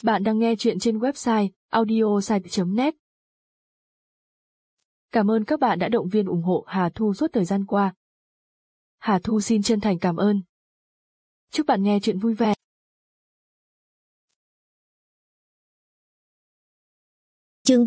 Bạn đang nghe chuyện trên website audiosite.net. Cảm ơn các bạn đã động viên ủng hộ Hà Thu suốt thời gian qua. Hà Thu xin chân thành cảm ơn. Chúc bạn nghe chuyện vui vẻ. Chương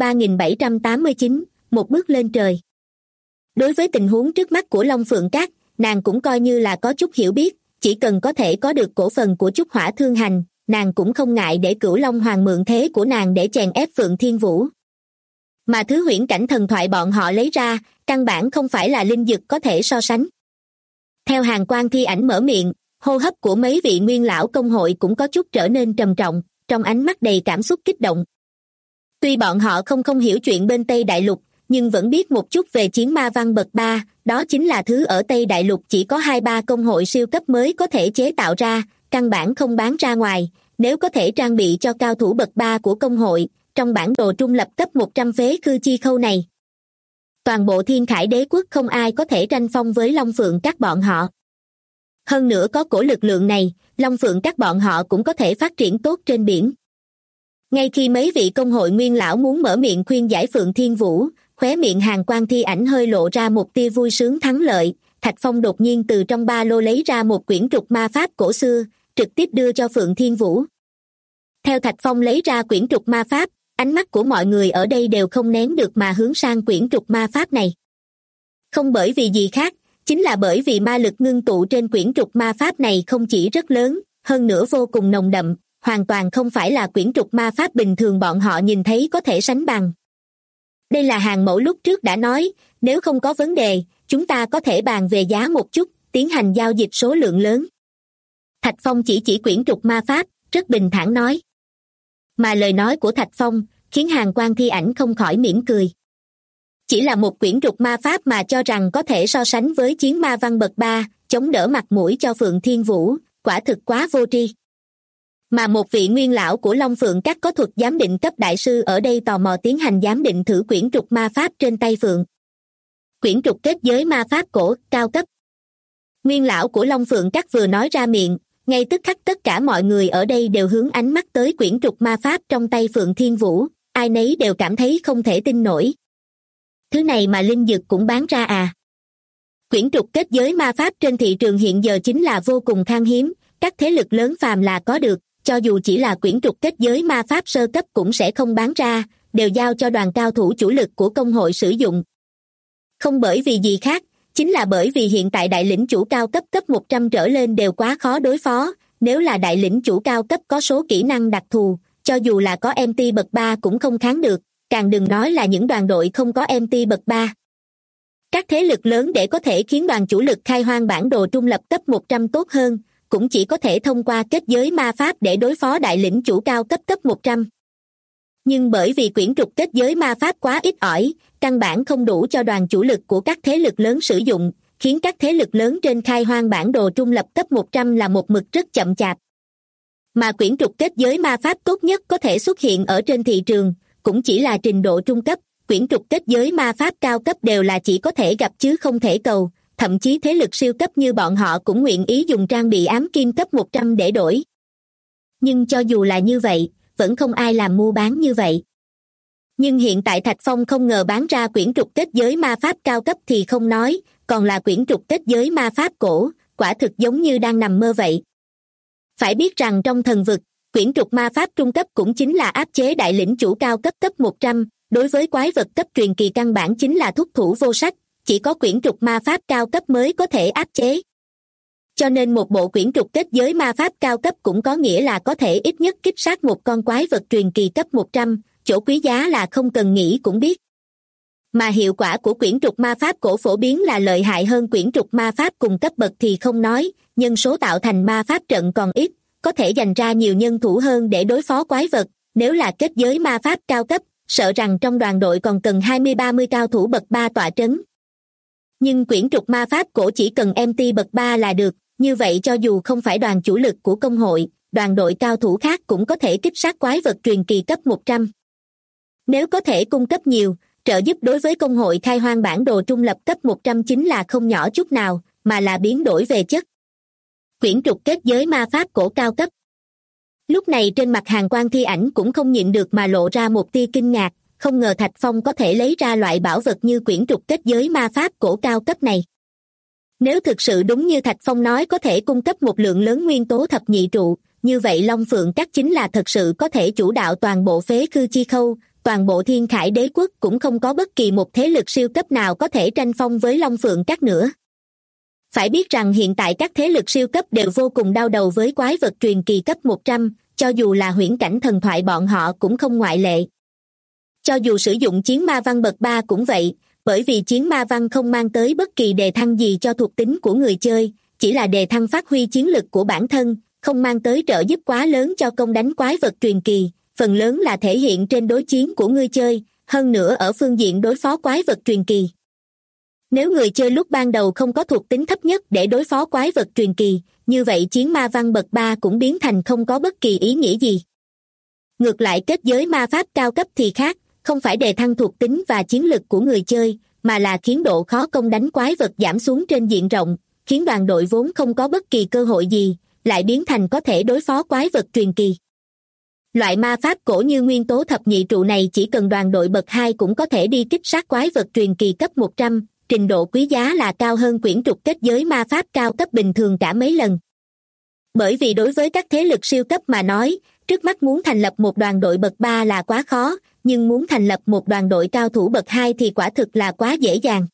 3789, một bước lên trời. Đối với tình huống trước mắt của Long Phượng Các, nàng cũng coi như là có chút hiểu biết, chỉ cần có thể có được cổ phần của Trúc Hỏa Thương Hành, nàng cũng không ngại để Cửu Long Hoàng mượn thế của nàng để chèn ép Phượng Thiên Vũ. Mà thứ huyễn cảnh thần thoại bọn họ lấy ra, căn bản không phải là linh dực có thể so sánh. Theo Hàn Quang Thi Ảnh mở miệng, hô hấp của mấy vị nguyên lão công hội cũng có chút trở nên trầm trọng, trong ánh mắt đầy cảm xúc kích động. Tuy bọn họ không hiểu chuyện bên Tây Đại Lục, nhưng vẫn biết một chút về chiến ma văn bậc 3, đó chính là thứ ở Tây Đại Lục chỉ có 2-3 công hội siêu cấp mới có thể chế tạo ra, căn bản không bán ra ngoài. Nếu có thể trang bị cho cao thủ bậc 3 của công hội, trong bản đồ trung lập cấp 100 phế khư chi khâu này, toàn bộ Thiên Khải Đế quốc không ai có thể tranh phong với Long Phượng Các bọn họ. Hơn nữa có cổ lực lượng này, Long Phượng Các bọn họ cũng có thể phát triển tốt trên biển. Ngay khi mấy vị công hội nguyên lão muốn mở miệng khuyên giải Phượng Thiên Vũ, khóe miệng Hàn Quang Thi Ảnh hơi lộ ra một tia vui sướng thắng lợi, Thạch Phong đột nhiên từ trong ba lô lấy ra một quyển trục ma pháp cổ xưa, trực tiếp đưa cho Phượng Thiên Vũ. Theo Thạch Phong lấy ra quyển trục ma pháp, ánh mắt của mọi người ở đây đều không nén được mà hướng sang quyển trục ma pháp này. Không bởi vì gì khác, chính là bởi vì ma lực ngưng tụ trên quyển trục ma pháp này không chỉ rất lớn, hơn nữa vô cùng nồng đậm, hoàn toàn không phải là quyển trục ma pháp bình thường bọn họ nhìn thấy có thể sánh bằng. Đây là Hàn Mẫu lúc trước đã nói, nếu không có vấn đề, chúng ta có thể bàn về giá một chút, tiến hành giao dịch số lượng lớn. Thạch Phong chỉ quyển trục ma pháp, rất bình thản nói. Mà lời nói của Thạch Phong khiến Hàn Quang Thi Ảnh không khỏi mỉm cười. Chỉ là một quyển trục ma pháp mà cho rằng có thể so sánh với chiến ma văn bậc 3, chống đỡ mặt mũi cho Phượng Thiên Vũ, quả thực quá vô tri. Mà một vị nguyên lão của Long Phượng Các có thuật giám định cấp đại sư ở đây tò mò tiến hành giám định thử quyển trục ma pháp trên tay Phượng. Quyển trục kết giới ma pháp cổ, cao cấp. Nguyên lão của Long Phượng Các vừa nói ra miệng, ngay tức khắc tất cả mọi người ở đây đều hướng ánh mắt tới quyển trục ma pháp trong tay Phượng Thiên Vũ, ai nấy đều cảm thấy không thể tin nổi. Thứ này mà linh dược cũng bán ra à? Quyển trục kết giới ma pháp trên thị trường hiện giờ chính là vô cùng khan hiếm, các thế lực lớn phàm là có được, cho dù chỉ là quyển trục kết giới ma pháp sơ cấp cũng sẽ không bán ra, đều giao cho đoàn cao thủ chủ lực của công hội sử dụng. Không bởi vì gì khác, chính là bởi vì hiện tại đại lĩnh chủ cao cấp cấp 100 trở lên đều quá khó đối phó, nếu là đại lĩnh chủ cao cấp có số kỹ năng đặc thù, cho dù là có MT bậc 3 cũng không kháng được, càng đừng nói là những đoàn đội không có MT bậc 3. Các thế lực lớn để có thể khiến đoàn chủ lực khai hoang bản đồ trung lập cấp 100 tốt hơn, cũng chỉ có thể thông qua kết giới ma pháp để đối phó đại lĩnh chủ cao cấp cấp 100. Nhưng bởi vì quyển trục kết giới ma pháp quá ít ỏi, căn bản không đủ cho đoàn chủ lực của các thế lực lớn sử dụng, khiến các thế lực lớn trên khai hoang bản đồ trung lập cấp 100 là một mực rất chậm chạp. Mà quyển trục kết giới ma pháp tốt nhất có thể xuất hiện ở trên thị trường, cũng chỉ là trình độ trung cấp, quyển trục kết giới ma pháp cao cấp đều là chỉ có thể gặp chứ không thể cầu, thậm chí thế lực siêu cấp như bọn họ cũng nguyện ý dùng trang bị ám kim cấp 100 để đổi. Nhưng cho dù là như vậy, vẫn không ai làm mua bán như vậy. Nhưng hiện tại Thạch Phong không ngờ bán ra quyển trục kết giới ma pháp cao cấp thì không nói, còn là quyển trục kết giới ma pháp cổ, quả thực giống như đang nằm mơ vậy. Phải biết rằng trong thần vực, quyển trục ma pháp trung cấp cũng chính là áp chế đại lĩnh chủ cao cấp cấp 100, đối với quái vật cấp truyền kỳ căn bản chính là thúc thủ vô sách, chỉ có quyển trục ma pháp cao cấp mới có thể áp chế. Cho nên một bộ quyển trục kết giới ma pháp cao cấp cũng có nghĩa là có thể ít nhất kích sát một con quái vật truyền kỳ cấp 100, chỗ quý giá là không cần nghĩ cũng biết. Mà hiệu quả của quyển trục ma pháp cổ phổ biến là lợi hại hơn quyển trục ma pháp cùng cấp bậc thì không nói, nhân số tạo thành ma pháp trận còn ít, có thể dành ra nhiều nhân thủ hơn để đối phó quái vật, nếu là kết giới ma pháp cao cấp, sợ rằng trong đoàn đội còn cần 20-30 cao thủ bậc 3 tọa trấn. Nhưng quyển trục ma pháp cổ chỉ cần MT bậc 3 là được, như vậy cho dù không phải đoàn chủ lực của công hội, đoàn đội cao thủ khác cũng có thể kích sát quái vật truyền kỳ cấp 100. Nếu có thể cung cấp nhiều, trợ giúp đối với công hội khai hoang bản đồ trung lập cấp 100 chính là không nhỏ chút nào, mà là biến đổi về chất. Quyển trục kết giới ma pháp cổ cao cấp. Lúc này trên mặt Hàn Quan Thi Ảnh cũng không nhịn được mà lộ ra một tia kinh ngạc, không ngờ Thạch Phong có thể lấy ra loại bảo vật như quyển trục kết giới ma pháp cổ cao cấp này. Nếu thực sự đúng như Thạch Phong nói có thể cung cấp một lượng lớn nguyên tố thập nhị trụ, như vậy Long Phượng Các chính là thật sự có thể chủ đạo toàn bộ Phế Khư Chi Khâu, toàn bộ Thiên Khải Đế quốc cũng không có bất kỳ một thế lực siêu cấp nào có thể tranh phong với Long Phượng Các nữa. Phải biết rằng hiện tại các thế lực siêu cấp đều vô cùng đau đầu với quái vật truyền kỳ cấp 100, cho dù là huyễn cảnh thần thoại bọn họ cũng không ngoại lệ. Cho dù sử dụng chiến ma văn bậc 3 cũng vậy, bởi vì chiến ma văn không mang tới bất kỳ đề thăng gì cho thuộc tính của người chơi, chỉ là đề thăng phát huy chiến lực của bản thân, không mang tới trợ giúp quá lớn cho công đánh quái vật truyền kỳ, phần lớn là thể hiện trên đối chiến của người chơi, hơn nữa ở phương diện đối phó quái vật truyền kỳ. Nếu người chơi lúc ban đầu không có thuộc tính thấp nhất để đối phó quái vật truyền kỳ, như vậy chiến ma văn bậc 3 cũng biến thành không có bất kỳ ý nghĩa gì. Ngược lại kết giới ma pháp cao cấp thì khác, không phải đề thăng thuộc tính và chiến lực của người chơi, mà là khiến độ khó công đánh quái vật giảm xuống trên diện rộng, khiến đoàn đội vốn không có bất kỳ cơ hội gì, lại biến thành có thể đối phó quái vật truyền kỳ. Loại ma pháp cổ như nguyên tố thập nhị trụ này chỉ cần đoàn đội bậc 2 cũng có thể đi kích sát quái vật truyền kỳ cấp 100, trình độ quý giá là cao hơn quyển trục kết giới ma pháp cao cấp bình thường cả mấy lần. Bởi vì đối với các thế lực siêu cấp mà nói, trước mắt muốn thành lập một đoàn đội bậc 3 là quá khó, nhưng muốn thành lập một đoàn đội cao thủ bậc 2 thì quả thực là quá dễ dàng.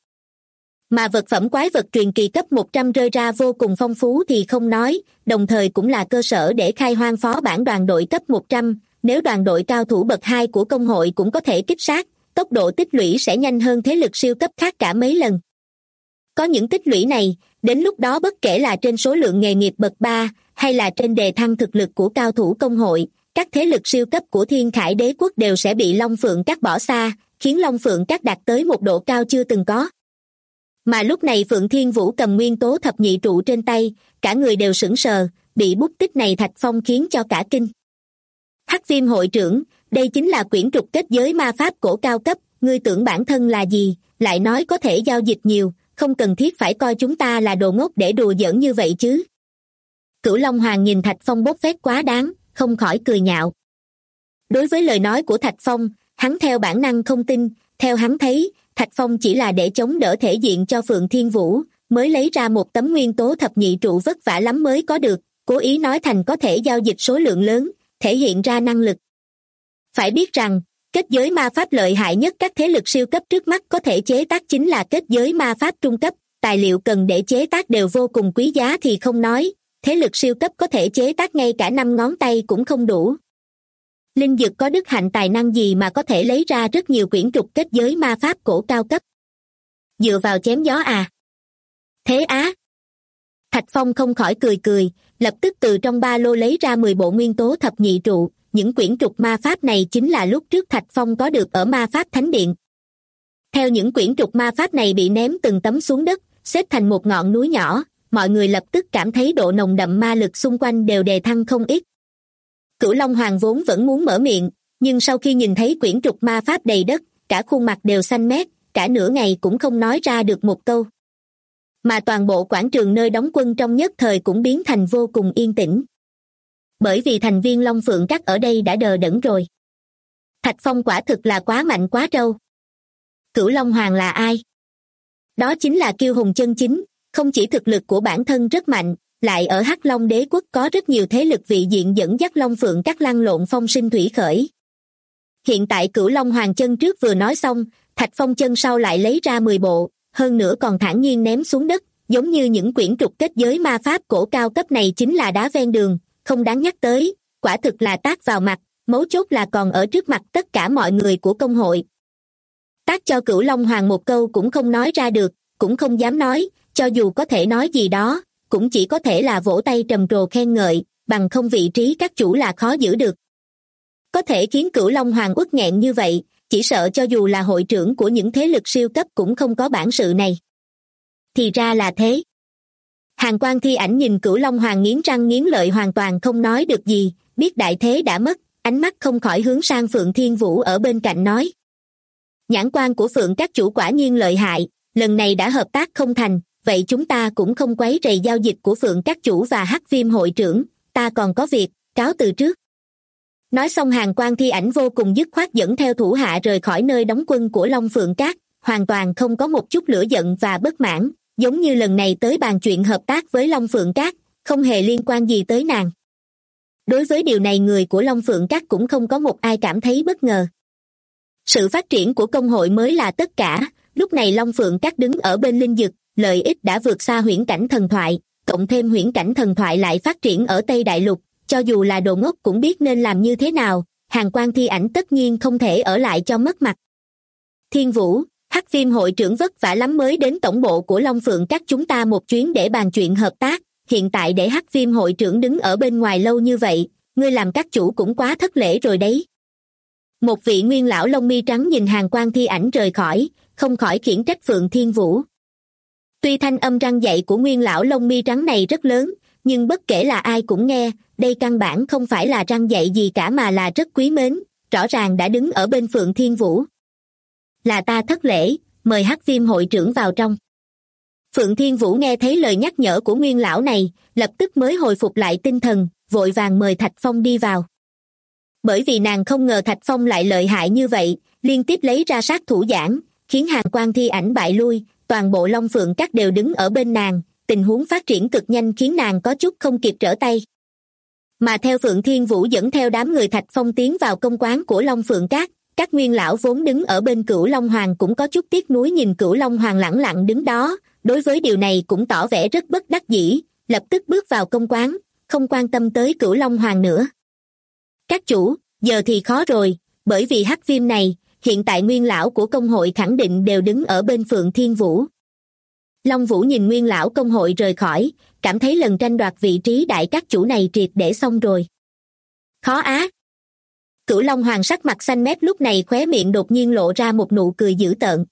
Mà vật phẩm quái vật truyền kỳ cấp 100 rơi ra vô cùng phong phú thì không nói, đồng thời cũng là cơ sở để khai hoang phó bản đoàn đội cấp 100, nếu đoàn đội cao thủ bậc 2 của công hội cũng có thể kích sát, tốc độ tích lũy sẽ nhanh hơn thế lực siêu cấp khác cả mấy lần. Có những tích lũy này, đến lúc đó bất kể là trên số lượng nghề nghiệp bậc 3, hay là trên đề thăng thực lực của cao thủ công hội, các thế lực siêu cấp của Thiên Khải Đế quốc đều sẽ bị Long Phượng Các bỏ xa, khiến Long Phượng Các đạt tới một độ cao chưa từng có. Mà lúc này Phượng Thiên Vũ cầm nguyên tố thập nhị trụ trên tay, cả người đều sững sờ, bị bút tích này Thạch Phong khiến cho cả kinh. Hắc Viêm hội trưởng, đây chính là quyển trục kết giới ma pháp cổ cao cấp, ngươi tưởng bản thân là gì, lại nói có thể giao dịch nhiều, không cần thiết phải coi chúng ta là đồ ngốc để đùa giỡn như vậy chứ. Cửu Long Hoàng nhìn Thạch Phong bốc phét quá đáng, không khỏi cười nhạo. Đối với lời nói của Thạch Phong, hắn theo bản năng không tin, theo hắn thấy, Thạch Phong chỉ là để chống đỡ thể diện cho Phượng Thiên Vũ, mới lấy ra một tấm nguyên tố thập nhị trụ vất vả lắm mới có được, cố ý nói thành có thể giao dịch số lượng lớn, thể hiện ra năng lực. Phải biết rằng, kết giới ma pháp lợi hại nhất các thế lực siêu cấp trước mắt có thể chế tác chính là kết giới ma pháp trung cấp, tài liệu cần để chế tác đều vô cùng quý giá thì không nói, thế lực siêu cấp có thể chế tác ngay cả 5 ngón tay cũng không đủ. Linh Dực có đức hạnh tài năng gì mà có thể lấy ra rất nhiều quyển trục kết giới ma pháp cổ cao cấp? Dựa vào chém gió à? Thế á? Thạch Phong không khỏi cười cười, lập tức từ trong ba lô lấy ra 10 bộ nguyên tố thập nhị trụ, những quyển trục ma pháp này chính là lúc trước Thạch Phong có được ở ma pháp thánh điện. Theo những quyển trục ma pháp này bị ném từng tấm xuống đất, xếp thành một ngọn núi nhỏ, mọi người lập tức cảm thấy độ nồng đậm ma lực xung quanh đều đề thăng không ít. Cửu Long Hoàng vốn vẫn muốn mở miệng, nhưng sau khi nhìn thấy quyển trục ma pháp đầy đất, cả khuôn mặt đều xanh mét, cả nửa ngày cũng không nói ra được một câu. Mà toàn bộ quảng trường nơi đóng quân trong nhất thời cũng biến thành vô cùng yên tĩnh. Bởi vì thành viên Long Phượng Các ở đây đã đờ đẫn rồi. Thạch Phong quả thực là quá mạnh quá trâu. Cửu Long Hoàng là ai? Đó chính là kiêu hùng chân chính, không chỉ thực lực của bản thân rất mạnh, lại ở Hắc Long Đế quốc có rất nhiều thế lực vị diện dẫn dắt Long Phượng Các lăn lộn phong sinh thủy khởi. Hiện tại Cửu Long Hoàng chân trước vừa nói xong, Thạch Phong chân sau lại lấy ra 10 bộ, hơn nữa còn thản nhiên ném xuống đất, giống như những quyển trục kết giới ma pháp cổ cao cấp này chính là đá ven đường, không đáng nhắc tới, quả thực là tát vào mặt, mấu chốt là còn ở trước mặt tất cả mọi người của công hội. Tát cho Cửu Long Hoàng một câu cũng không nói ra được, cũng không dám nói, cho dù có thể nói gì đó, cũng chỉ có thể là vỗ tay trầm trồ khen ngợi, bằng không vị trí các chủ là khó giữ được. Có thể khiến Cửu Long Hoàng uất nghẹn như vậy, chỉ sợ cho dù là hội trưởng của những thế lực siêu cấp cũng không có bản sự này. Thì ra là thế. Hàn Quan Thi Ảnh nhìn Cửu Long Hoàng nghiến răng nghiến lợi hoàn toàn không nói được gì, biết đại thế đã mất, ánh mắt không khỏi hướng sang Phượng Thiên Vũ ở bên cạnh nói. Nhãn quan của Phượng các chủ quả nhiên lợi hại, lần này đã hợp tác không thành, vậy chúng ta cũng không quấy rầy giao dịch của Phượng các chủ và Hắc Viêm hội trưởng, ta còn có việc, cáo từ trước. Nói xong Hàn Quang Thi Ảnh vô cùng dứt khoát dẫn theo thủ hạ rời khỏi nơi đóng quân của Long Phượng Các, hoàn toàn không có một chút lửa giận và bất mãn, giống như lần này tới bàn chuyện hợp tác với Long Phượng Các, không hề liên quan gì tới nàng. Đối với điều này người của Long Phượng Các cũng không có một ai cảm thấy bất ngờ. Sự phát triển của công hội mới là tất cả, lúc này Long Phượng Các đứng ở bên linh dực, lợi ích đã vượt xa huyễn cảnh thần thoại, cộng thêm huyễn cảnh thần thoại lại phát triển ở Tây Đại Lục, cho dù là đồ ngốc cũng biết nên làm như thế nào, Hàn Quang Thi Ảnh tất nhiên không thể ở lại cho mất mặt. Thiên Vũ, Hắc Viêm hội trưởng vất vả lắm mới đến tổng bộ của Long Phượng Các chúng ta một chuyến để bàn chuyện hợp tác, hiện tại để Hắc Viêm hội trưởng đứng ở bên ngoài lâu như vậy, ngươi làm các chủ cũng quá thất lễ rồi đấy. Một vị nguyên lão lông mi trắng nhìn Hàn Quang Thi Ảnh rời khỏi, không khỏi khiển trách Phượng Thiên Vũ. Tuy thanh âm răn dạy của nguyên lão lông mi trắng này rất lớn, nhưng bất kể là ai cũng nghe, đây căn bản không phải là răn dạy gì cả mà là rất quý mến, rõ ràng đã đứng ở bên Phượng Thiên Vũ. Là ta thất lễ, mời Hắc Viêm hội trưởng vào trong. Phượng Thiên Vũ nghe thấy lời nhắc nhở của nguyên lão này, lập tức mới hồi phục lại tinh thần, vội vàng mời Thạch Phong đi vào. Bởi vì nàng không ngờ Thạch Phong lại lợi hại như vậy, liên tiếp lấy ra sát thủ giảng, khiến Hàn Quang Thi Ảnh bại lui, toàn bộ Long Phượng Các đều đứng ở bên nàng, tình huống phát triển cực nhanh khiến nàng có chút không kịp trở tay. Mà theo Phượng Thiên Vũ dẫn theo đám người Thạch Phong tiến vào công quán của Long Phượng các nguyên lão vốn đứng ở bên Cửu Long Hoàng cũng có chút tiếc nuối nhìn Cửu Long Hoàng lẳng lặng đứng đó, đối với điều này cũng tỏ vẻ rất bất đắc dĩ, lập tức bước vào công quán, không quan tâm tới Cửu Long Hoàng nữa. Các chủ, giờ thì khó rồi, bởi vì Hắc Viêm này, hiện tại nguyên lão của công hội khẳng định đều đứng ở bên Phượng Thiên Vũ. Long Vũ nhìn nguyên lão công hội rời khỏi, cảm thấy lần tranh đoạt vị trí đại các chủ này triệt để xong rồi. Khó á. Cửu Long Hoàng sắc mặt xanh mét lúc này khóe miệng đột nhiên lộ ra một nụ cười dữ tợn.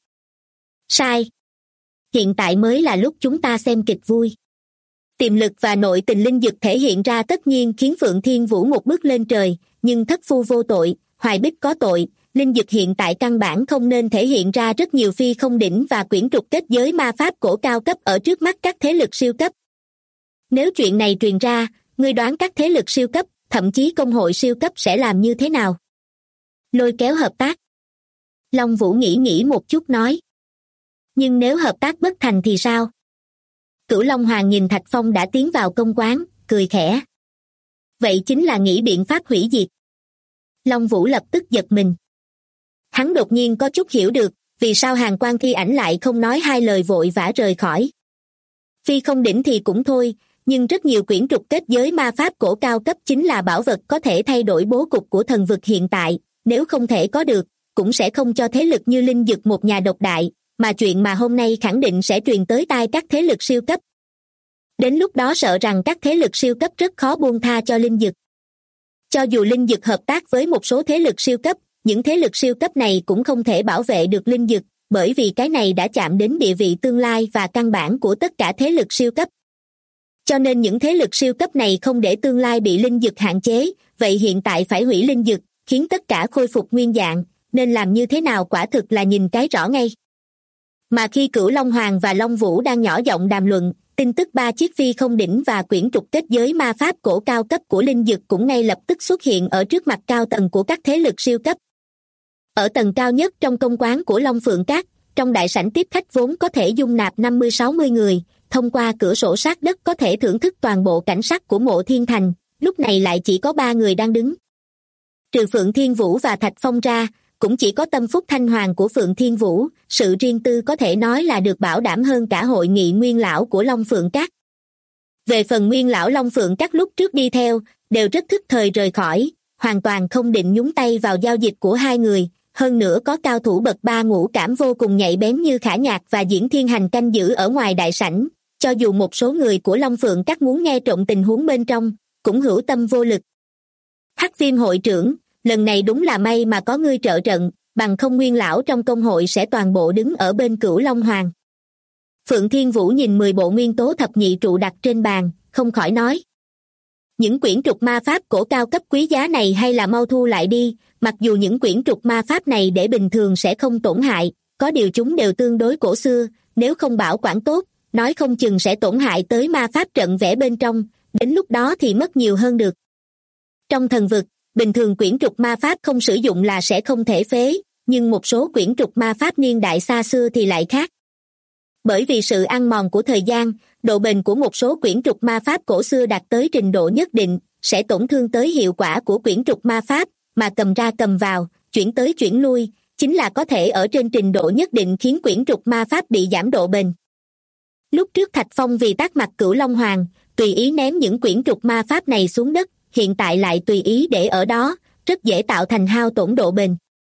Sai. Hiện tại mới là lúc chúng ta xem kịch vui. Tiềm lực và nội tình linh dực thể hiện ra tất nhiên khiến Phượng Thiên Vũ một bước lên trời, nhưng thất phu vô tội, hoài bích có tội, linh dực hiện tại căn bản không nên thể hiện ra rất nhiều phi không đỉnh và quyển trục kết giới ma pháp cổ cao cấp ở trước mắt các thế lực siêu cấp. Nếu chuyện này truyền ra, ngươi đoán các thế lực siêu cấp, thậm chí công hội siêu cấp sẽ làm như thế nào? Lôi kéo hợp tác. Long Vũ nghĩ một chút nói. Nhưng nếu hợp tác bất thành thì sao? Cửu Long Hoàng nhìn Thạch Phong đã tiến vào công quán, cười khẽ. Vậy chính là nghĩ biện pháp hủy diệt. Long Vũ lập tức giật mình. Hắn đột nhiên có chút hiểu được, vì sao Hàn Quang Thi Ảnh lại không nói hai lời vội vã rời khỏi. Phi không đỉnh thì cũng thôi, nhưng rất nhiều quyển trục kết giới ma pháp cổ cao cấp chính là bảo vật có thể thay đổi bố cục của thần vực hiện tại, nếu không thể có được, cũng sẽ không cho thế lực như linh dực một nhà độc đại, mà chuyện mà hôm nay khẳng định sẽ truyền tới tai các thế lực siêu cấp. Đến lúc đó sợ rằng các thế lực siêu cấp rất khó buông tha cho linh dực. Cho dù linh dực hợp tác với một số thế lực siêu cấp, những thế lực siêu cấp này cũng không thể bảo vệ được linh dực, bởi vì cái này đã chạm đến địa vị tương lai và căn bản của tất cả thế lực siêu cấp. Cho nên những thế lực siêu cấp này không để tương lai bị linh dực hạn chế, vậy hiện tại phải hủy linh dực, khiến tất cả khôi phục nguyên dạng, nên làm như thế nào quả thực là nhìn cái rõ ngay. Mà khi Cửu Long Hoàng và Long Vũ đang nhỏ giọng đàm luận, tin tức 3 chiếc phi không đỉnh và quyển trục kết giới ma pháp cổ cao cấp của linh dực cũng ngay lập tức xuất hiện ở trước mặt cao tầng của các thế lực siêu cấp. Ở tầng cao nhất trong công quán của Long Phượng Các, trong đại sảnh tiếp khách vốn có thể dung nạp 50-60 người, thông qua cửa sổ sát đất có thể thưởng thức toàn bộ cảnh sắc của Mộ Thiên Thành, lúc này lại chỉ có 3 người đang đứng. Trừ Phượng Thiên Vũ và Thạch Phong ra, cũng chỉ có tâm phúc thanh hoàng của Phượng Thiên Vũ, sự riêng tư có thể nói là được bảo đảm hơn cả hội nghị nguyên lão của Long Phượng Các. Về phần nguyên lão Long Phượng Các lúc trước đi theo, đều rất thức thời rời khỏi, hoàn toàn không định nhúng tay vào giao dịch của hai người, hơn nữa có cao thủ bậc 3 ngũ cảm vô cùng nhạy bén như Khả Nhạc và Diễn Thiên Hành canh giữ ở ngoài đại sảnh, cho dù một số người của Long Phượng Các muốn nghe trộm tình huống bên trong, cũng hữu tâm vô lực. Hắc Viêm hội trưởng, lần này đúng là may mà có ngươi trợ trận, bằng không nguyên lão trong công hội sẽ toàn bộ đứng ở bên Cửu Long Hoàng. Phượng Thiên Vũ nhìn 10 bộ nguyên tố thập nhị trụ đặt trên bàn, không khỏi nói. Những quyển trục ma pháp cổ cao cấp quý giá này hay là mau thu lại đi, mặc dù những quyển trục ma pháp này để bình thường sẽ không tổn hại, có điều chúng đều tương đối cổ xưa, nếu không bảo quản tốt, nói không chừng sẽ tổn hại tới ma pháp trận vẽ bên trong, đến lúc đó thì mất nhiều hơn được. Trong thần vực, bình thường quyển trục ma pháp không sử dụng là sẽ không thể phế, nhưng một số quyển trục ma pháp niên đại xa xưa thì lại khác. Bởi vì sự ăn mòn của thời gian, độ bền của một số quyển trục ma pháp cổ xưa đạt tới trình độ nhất định, sẽ tổn thương tới hiệu quả của quyển trục ma pháp, mà cầm ra cầm vào, chuyển tới chuyển lui, chính là có thể ở trên trình độ nhất định khiến quyển trục ma pháp bị giảm độ bền. Lúc trước Thạch Phong vì tát mặt Cửu Long Hoàng, tùy ý ném những quyển trục ma pháp này xuống đất, hiện tại lại tùy ý để ở đó, rất dễ tạo thành hao tổn độ bền.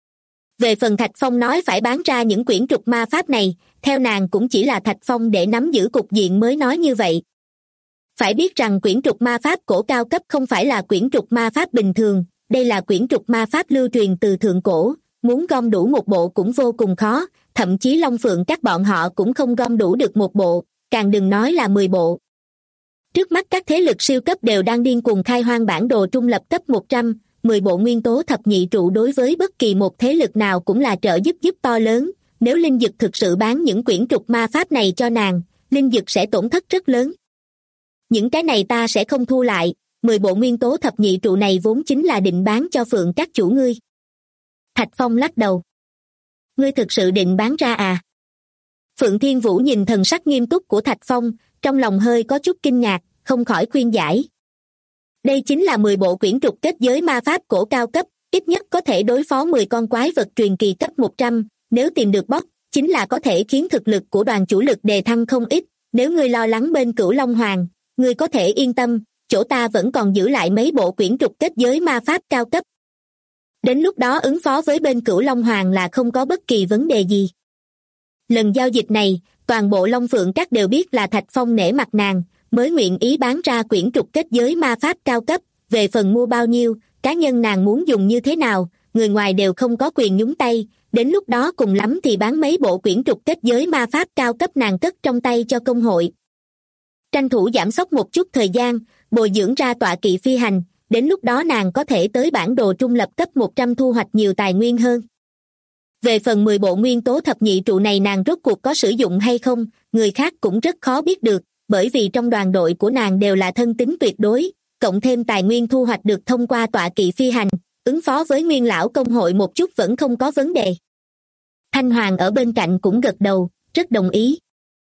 Về phần Thạch Phong nói phải bán ra những quyển trục ma pháp này, theo nàng cũng chỉ là Thạch Phong để nắm giữ cục diện mới nói như vậy. Phải biết rằng quyển trục ma pháp cổ cao cấp không phải là quyển trục ma pháp bình thường, đây là quyển trục ma pháp lưu truyền từ thượng cổ, muốn gom đủ một bộ cũng vô cùng khó, thậm chí Long Phượng các bọn họ cũng không gom đủ được một bộ, càng đừng nói là 10 bộ. Trước mắt các thế lực siêu cấp đều đang điên cuồng khai hoang bản đồ trung lập cấp 100, 10 bộ nguyên tố thập nhị trụ đối với bất kỳ một thế lực nào cũng là trợ giúp to lớn, nếu Linh Dực thực sự bán những quyển trục ma pháp này cho nàng, Linh Dực sẽ tổn thất rất lớn. Những cái này ta sẽ không thu lại, 10 bộ nguyên tố thập nhị trụ này vốn chính là định bán cho Phượng các chủ ngươi. Thạch Phong lắc đầu. Ngươi thực sự định bán ra à? Phượng Thiên Vũ nhìn thần sắc nghiêm túc của Thạch Phong, trong lòng hơi có chút kinh ngạc, không khỏi khuyên giải. Đây chính là 10 bộ quyển trục kết giới ma pháp cổ cao cấp, ít nhất có thể đối phó 10 con quái vật truyền kỳ cấp 100, nếu tìm được boss, chính là có thể khiến thực lực của đoàn chủ lực đề thăng không ít, nếu ngươi lo lắng bên Cửu Long Hoàng, ngươi có thể yên tâm, chỗ ta vẫn còn giữ lại mấy bộ quyển trục kết giới ma pháp cao cấp. Đến lúc đó ứng phó với bên Cửu Long Hoàng là không có bất kỳ vấn đề gì. Lần giao dịch này, toàn bộ Long Phượng các đều biết là Thạch Phong nể mặt nàng, mới nguyện ý bán ra quyển trục kết giới ma pháp cao cấp, về phần mua bao nhiêu, cá nhân nàng muốn dùng như thế nào, người ngoài đều không có quyền nhúng tay, đến lúc đó cùng lắm thì bán mấy bộ quyển trục kết giới ma pháp cao cấp nàng cất trong tay cho công hội. Tranh thủ giảm sốc một chút thời gian, bồi dưỡng ra tọa kỵ phi hành, đến lúc đó nàng có thể tới bản đồ trung lập cấp 100 thu hoạch nhiều tài nguyên hơn. Về phần 10 bộ nguyên tố thập nhị trụ này nàng rốt cuộc có sử dụng hay không, người khác cũng rất khó biết được, bởi vì trong đoàn đội của nàng đều là thân tín tuyệt đối, cộng thêm tài nguyên thu hoạch được thông qua tọa kỵ phi hành, ứng phó với nguyên lão công hội một chút vẫn không có vấn đề. Thanh Hoàng ở bên cạnh cũng gật đầu, rất đồng ý.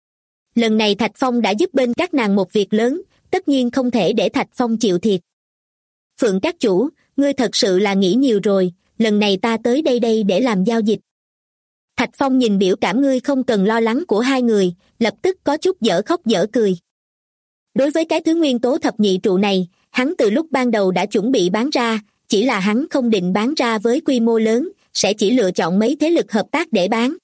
Lần này Thạch Phong đã giúp bên các nàng một việc lớn, tất nhiên không thể để Thạch Phong chịu thiệt. Phượng các chủ, ngươi thật sự là nghĩ nhiều rồi, lần này ta tới đây để làm giao dịch. Thạch Phong nhìn biểu cảm ngươi không cần lo lắng của hai người, lập tức có chút dở khóc dở cười. Đối với cái thứ nguyên tố thập nhị trụ này, hắn từ lúc ban đầu đã chuẩn bị bán ra, chỉ là hắn không định bán ra với quy mô lớn, sẽ chỉ lựa chọn mấy thế lực hợp tác để bán.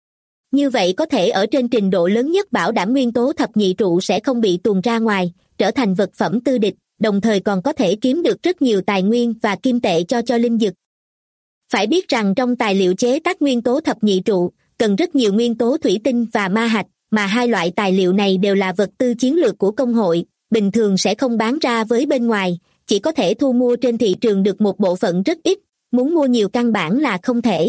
Như vậy có thể ở trên trình độ lớn nhất bảo đảm nguyên tố thập nhị trụ sẽ không bị tuồn ra ngoài, trở thành vật phẩm tư địch, đồng thời còn có thể kiếm được rất nhiều tài nguyên và kim tệ cho Linh Dực. Phải biết rằng trong tài liệu chế tác nguyên tố thập nhị trụ, cần rất nhiều nguyên tố thủy tinh và ma hạch, mà hai loại tài liệu này đều là vật tư chiến lược của công hội, bình thường sẽ không bán ra với bên ngoài, chỉ có thể thu mua trên thị trường được một bộ phận rất ít, muốn mua nhiều căn bản là không thể.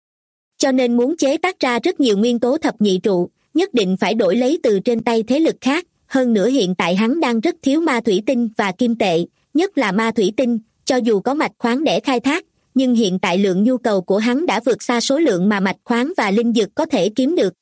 Cho nên muốn chế tác ra rất nhiều nguyên tố thập nhị trụ, nhất định phải đổi lấy từ trên tay thế lực khác, hơn nữa hiện tại hắn đang rất thiếu ma thủy tinh và kim tệ, nhất là ma thủy tinh, cho dù có mạch khoáng để khai thác, nhưng hiện tại lượng nhu cầu của hắn đã vượt xa số lượng mà mạch khoáng và linh dược có thể kiếm được.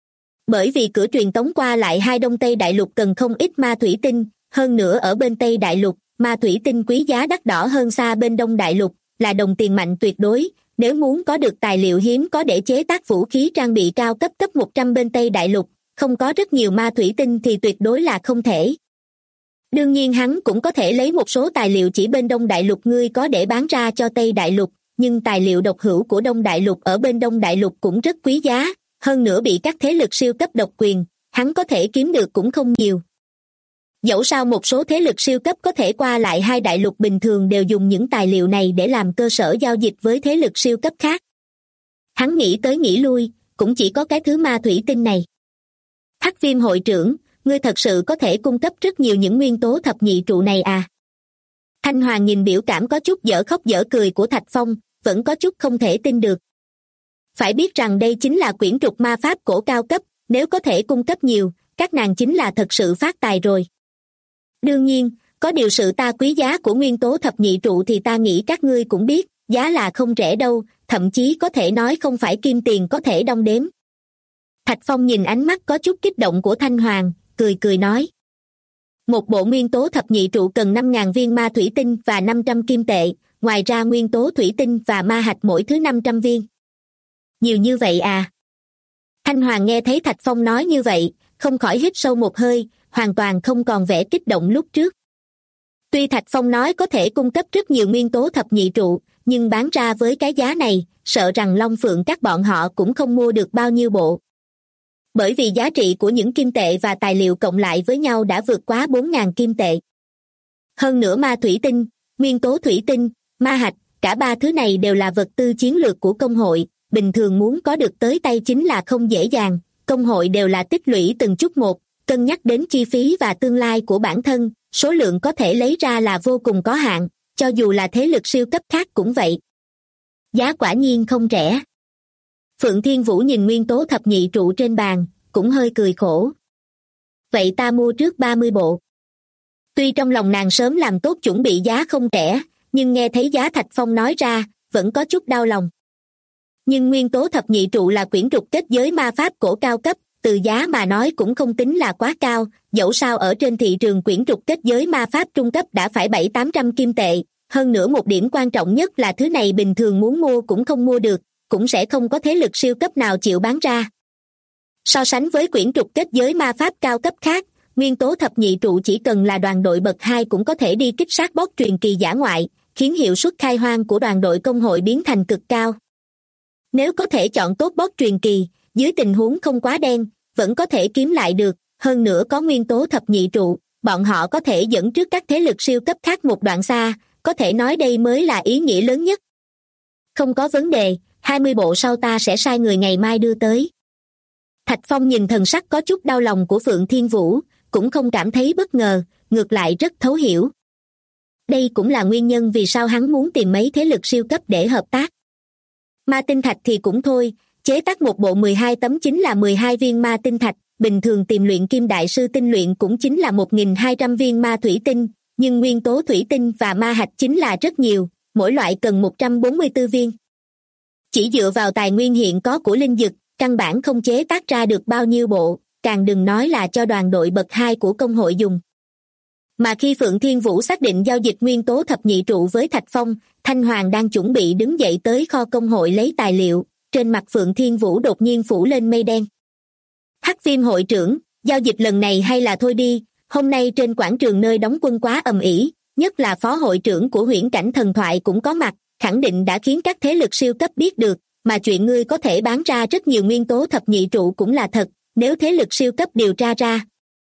Bởi vì cửa truyền tống qua lại hai Đông Tây Đại Lục cần không ít ma thủy tinh, hơn nữa ở bên Tây Đại Lục, ma thủy tinh quý giá đắt đỏ hơn xa bên Đông Đại Lục, là đồng tiền mạnh tuyệt đối, nếu muốn có được tài liệu hiếm có để chế tác vũ khí trang bị cao cấp cấp 100 bên Tây Đại Lục, không có rất nhiều ma thủy tinh thì tuyệt đối là không thể. Đương nhiên hắn cũng có thể lấy một số tài liệu chỉ bên Đông Đại Lục ngươi có để bán ra cho Tây Đại Lục, nhưng tài liệu độc hữu của Đông Đại Lục ở bên Đông Đại Lục cũng rất quý giá, hơn nữa bị các thế lực siêu cấp độc quyền, hắn có thể kiếm được cũng không nhiều. Dẫu sao một số thế lực siêu cấp có thể qua lại hai đại lục bình thường đều dùng những tài liệu này để làm cơ sở giao dịch với thế lực siêu cấp khác. Hắn nghĩ tới nghĩ lui, cũng chỉ có cái thứ ma thủy tinh này. Hắc Viêm hội trưởng, ngươi thật sự có thể cung cấp rất nhiều những nguyên tố thập nhị trụ này à? Thanh Hoàng nhìn biểu cảm có chút dở khóc dở cười của Thạch Phong, vẫn có chút không thể tin được. Phải biết rằng đây chính là quyển trục ma pháp cổ cao cấp, nếu có thể cung cấp nhiều, các nàng chính là thật sự phát tài rồi. Đương nhiên, Có điều sự ta quý giá của nguyên tố thập nhị trụ thì ta nghĩ các ngươi cũng biết, giá là không rẻ đâu, thậm chí có thể nói không phải kim tiền có thể đong đếm. Thạch Phong nhìn ánh mắt có chút kích động của Thanh Hoàng, cười cười nói. Một bộ nguyên tố thập nhị trụ cần 5.000 viên ma thủy tinh và 500 kim tệ, ngoài ra nguyên tố thủy tinh và ma hạch mỗi thứ 500 viên. Nhiều như vậy à? Thanh Hoàng nghe thấy Thạch Phong nói như vậy, không khỏi hít sâu một hơi, hoàn toàn không còn vẻ kích động lúc trước. Tuy Thạch Phong nói có thể cung cấp rất nhiều nguyên tố thập nhị trụ, nhưng bán ra với cái giá này, sợ rằng Long Phượng các bọn họ cũng không mua được bao nhiêu bộ. Bởi vì giá trị của những kim tệ và tài liệu cộng lại với nhau đã vượt quá 4.000 kim tệ. Hơn nữa ma thủy tinh, nguyên tố thủy tinh, ma hạch, cả ba thứ này đều là vật tư chiến lược của công hội, bình thường muốn có được tới tay chính là không dễ dàng, công hội đều là tích lũy từng chút một, cân nhắc đến chi phí và tương lai của bản thân, số lượng có thể lấy ra là vô cùng có hạn, cho dù là thế lực siêu cấp khác cũng vậy. Giá quả nhiên không rẻ. Phượng Thiên Vũ nhìn nguyên tố thập nhị trụ trên bàn, cũng hơi cười khổ. Vậy ta mua trước 30 bộ. Tuy trong lòng nàng sớm làm tốt chuẩn bị giá không rẻ, nhưng nghe thấy giá Thạch Phong nói ra, vẫn có chút đau lòng. Nhưng nguyên tố thập nhị trụ là quyển trục kết giới ma pháp cổ cao cấp, từ giá mà nói cũng không tính là quá cao, dẫu sao ở trên thị trường quyển trục kết giới ma pháp trung cấp đã phải 700-800 kim tệ, hơn nữa một điểm quan trọng nhất là thứ này bình thường muốn mua cũng không mua được, cũng sẽ không có thế lực siêu cấp nào chịu bán ra. So sánh với quyển trục kết giới ma pháp cao cấp khác, nguyên tố thập nhị trụ chỉ cần là đoàn đội bậc 2 cũng có thể đi kích sát boss truyền kỳ dã ngoại, khiến hiệu suất khai hoang của đoàn đội công hội biến thành cực cao. Nếu có thể chọn tốt boss truyền kỳ, dưới tình huống không quá đen, vẫn có thể kiếm lại được, hơn nữa có nguyên tố thập nhị trụ, bọn họ có thể dẫn trước các thế lực siêu cấp khác một đoạn xa, có thể nói đây mới là ý nghĩa lớn nhất. Không có vấn đề, 20 bộ sau ta sẽ sai người ngày mai đưa tới. Thạch Phong nhìn thần sắc có chút đau lòng của Phượng Thiên Vũ, cũng không cảm thấy bất ngờ, ngược lại rất thấu hiểu. Đây cũng là nguyên nhân vì sao hắn muốn tìm mấy thế lực siêu cấp để hợp tác. Ma tinh thạch thì cũng thôi, chế tác một bộ 12 tấm chính là 12 viên ma tinh thạch, bình thường tìm luyện kim đại sư tinh luyện cũng chính là 1.200 viên ma thủy tinh, nhưng nguyên tố thủy tinh và ma hạch chính là rất nhiều, mỗi loại cần 144 viên. Chỉ dựa vào tài nguyên hiện có của linh dực, căn bản không chế tác ra được bao nhiêu bộ, càng đừng nói là cho đoàn đội bậc 2 của công hội dùng. Mà khi Phượng Thiên Vũ xác định giao dịch nguyên tố thập nhị trụ với Thạch Phong, Thanh Hoàng đang chuẩn bị đứng dậy tới kho công hội lấy tài liệu, trên mặt Phượng Thiên Vũ đột nhiên phủ lên mây đen. Hắc Viêm hội trưởng, giao dịch lần này hay là thôi đi, hôm nay trên quảng trường nơi đóng quân quá ầm ĩ, nhất là phó hội trưởng của huyễn cảnh thần thoại cũng có mặt, khẳng định đã khiến các thế lực siêu cấp biết được, mà chuyện ngươi có thể bán ra rất nhiều nguyên tố thập nhị trụ cũng là thật, nếu thế lực siêu cấp điều tra ra,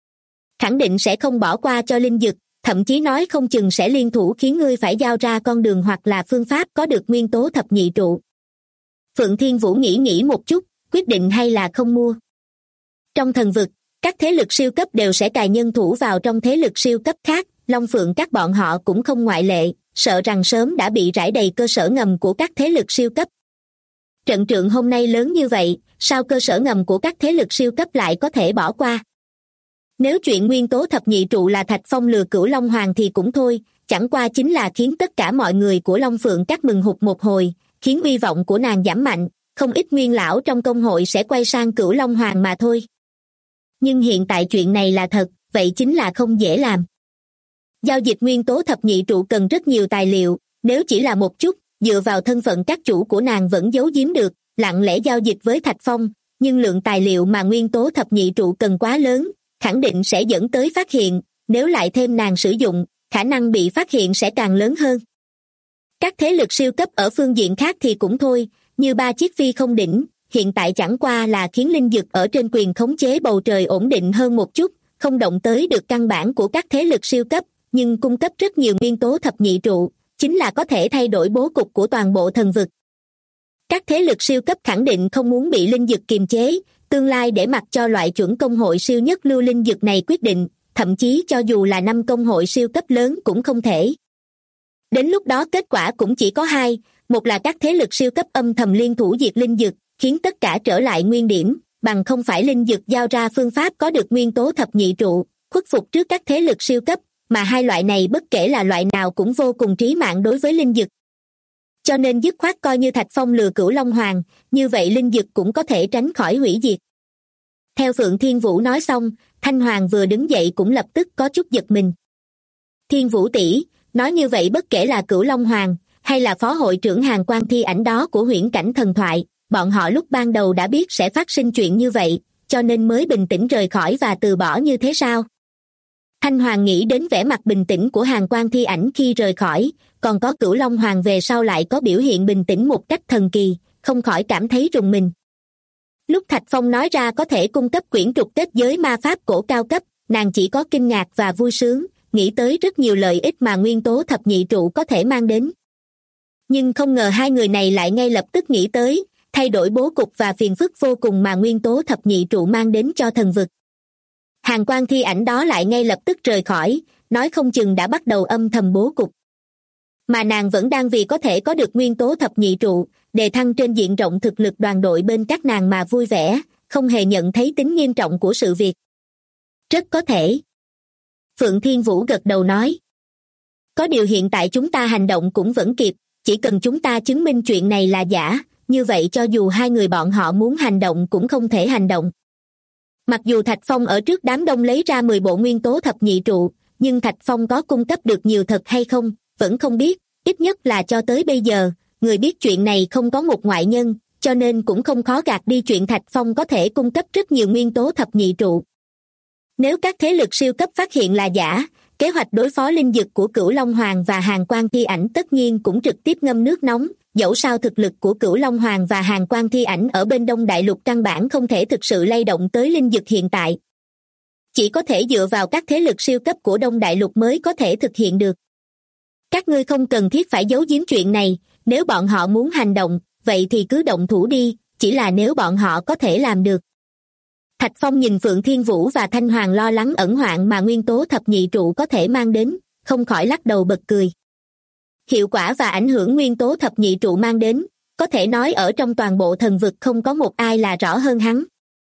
khẳng định sẽ không bỏ qua cho linh dực, thậm chí nói không chừng sẽ liên thủ khiến ngươi phải giao ra con đường hoặc là phương pháp có được nguyên tố thập nhị trụ. Phượng Thiên Vũ nghĩ một chút, quyết định hay là không mua. Trong thần vực, các thế lực siêu cấp đều sẽ cài nhân thủ vào trong thế lực siêu cấp khác, Long Phượng các bọn họ cũng không ngoại lệ, sợ rằng sớm đã bị rải đầy cơ sở ngầm của các thế lực siêu cấp. Trận trượng hôm nay lớn như vậy, sao cơ sở ngầm của các thế lực siêu cấp lại có thể bỏ qua? Nếu chuyện nguyên tố thập nhị trụ là Thạch Phong lừa Cửu Long Hoàng thì cũng thôi, chẳng qua chính là khiến tất cả mọi người của Long Phượng các mừng hụt một hồi, khiến uy vọng của nàng giảm mạnh, không ít nguyên lão trong công hội sẽ quay sang Cửu Long Hoàng mà thôi. Nhưng hiện tại chuyện này là thật, vậy chính là không dễ làm. Giao dịch nguyên tố thập nhị trụ cần rất nhiều tài liệu, nếu chỉ là một chút, dựa vào thân phận các chủ của nàng vẫn giấu giếm được, lặng lẽ giao dịch với Thạch Phong, nhưng lượng tài liệu mà nguyên tố thập nhị trụ cần quá lớn, khẳng định sẽ dẫn tới phát hiện, nếu lại thêm nàng sử dụng, khả năng bị phát hiện sẽ càng lớn hơn. Các thế lực siêu cấp ở phương diện khác thì cũng thôi, như 3 chiếc phi không đỉnh, hiện tại chẳng qua là khiến linh dực ở trên quyền khống chế bầu trời ổn định hơn một chút, không động tới được căn bản của các thế lực siêu cấp, nhưng cung cấp rất nhiều nguyên tố thập nhị trụ, chính là có thể thay đổi bố cục của toàn bộ thần vực. Các thế lực siêu cấp khẳng định không muốn bị linh dực kiềm chế, tương lai để mặc cho loại chuẩn công hội siêu nhất lưu linh dực này quyết định, thậm chí cho dù là 5 công hội siêu cấp lớn cũng không thể. Đến lúc đó kết quả cũng chỉ có 2, một là các thế lực siêu cấp âm thầm liên thủ diệt linh dực, khiến tất cả trở lại nguyên điểm, bằng không phải linh dực giao ra phương pháp có được nguyên tố thập nhị trụ, khuất phục trước các thế lực siêu cấp, mà hai loại này bất kể là loại nào cũng vô cùng trí mạng đối với linh dực. Cho nên dứt khoát coi như Thạch Phong lừa Cửu Long Hoàng, như vậy linh dực cũng có thể tránh khỏi hủy diệt. Theo Phượng Thiên Vũ nói xong, Thanh Hoàng vừa đứng dậy cũng lập tức có chút giật mình. Thiên Vũ tỷ, nói như vậy bất kể là Cửu Long Hoàng, hay là phó hội trưởng Hàn Quang Thi Ảnh đó của huyễn cảnh thần thoại, bọn họ lúc ban đầu đã biết sẽ phát sinh chuyện như vậy, cho nên mới bình tĩnh rời khỏi và từ bỏ như thế sao? Thanh Hoàng nghĩ đến vẻ mặt bình tĩnh của Hàn Quang Thi Ảnh khi rời khỏi, còn có Cửu Long Hoàng về sau lại có biểu hiện bình tĩnh một cách thần kỳ, không khỏi cảm thấy rùng mình. Lúc Thạch Phong nói ra có thể cung cấp quyển trục kết giới ma pháp cổ cao cấp, nàng chỉ có kinh ngạc và vui sướng, nghĩ tới rất nhiều lợi ích mà nguyên tố thập nhị trụ có thể mang đến. Nhưng không ngờ hai người này lại ngay lập tức nghĩ tới, thay đổi bố cục và phiền phức vô cùng mà nguyên tố thập nhị trụ mang đến cho thần vực. Hàn Quang Thi Ảnh đó lại ngay lập tức rời khỏi, nói không chừng đã bắt đầu âm thầm bố cục. Mà nàng vẫn đang vì có thể có được nguyên tố thập nhị trụ, đề thăng trên diện rộng thực lực đoàn đội bên các nàng mà vui vẻ, không hề nhận thấy tính nghiêm trọng của sự việc. Rất có thể. Phượng Thiên Vũ gật đầu nói. Có điều hiện tại chúng ta hành động cũng vẫn kịp, chỉ cần chúng ta chứng minh chuyện này là giả, như vậy cho dù hai người bọn họ muốn hành động cũng không thể hành động. Mặc dù Thạch Phong ở trước đám đông lấy ra 10 bộ nguyên tố thập nhị trụ, nhưng Thạch Phong có cung cấp được nhiều thật hay không, vẫn không biết, ít nhất là cho tới bây giờ, người biết chuyện này không có một ngoại nhân, cho nên cũng không khó gạt đi chuyện Thạch Phong có thể cung cấp rất nhiều nguyên tố thập nhị trụ. Nếu các thế lực siêu cấp phát hiện là giả, kế hoạch đối phó linh dực của Cửu Long Hoàng và Hàn Quang Thi Ảnh tất nhiên cũng trực tiếp ngâm nước nóng, dẫu sao thực lực của Cửu Long Hoàng và Hàn Quang Thi Ảnh ở bên Đông Đại Lục căn bản không thể thực sự lay động tới linh dực hiện tại. Chỉ có thể dựa vào các thế lực siêu cấp của Đông Đại Lục mới có thể thực hiện được. Các ngươi không cần thiết phải giấu giếm chuyện này, nếu bọn họ muốn hành động, vậy thì cứ động thủ đi, chỉ là nếu bọn họ có thể làm được. Thạch Phong nhìn Phượng Thiên Vũ và Thanh Hoàng lo lắng ẩn hoạn mà nguyên tố thập nhị trụ có thể mang đến, không khỏi lắc đầu bật cười. Hiệu quả và ảnh hưởng nguyên tố thập nhị trụ mang đến, có thể nói ở trong toàn bộ thần vực không có một ai là rõ hơn hắn.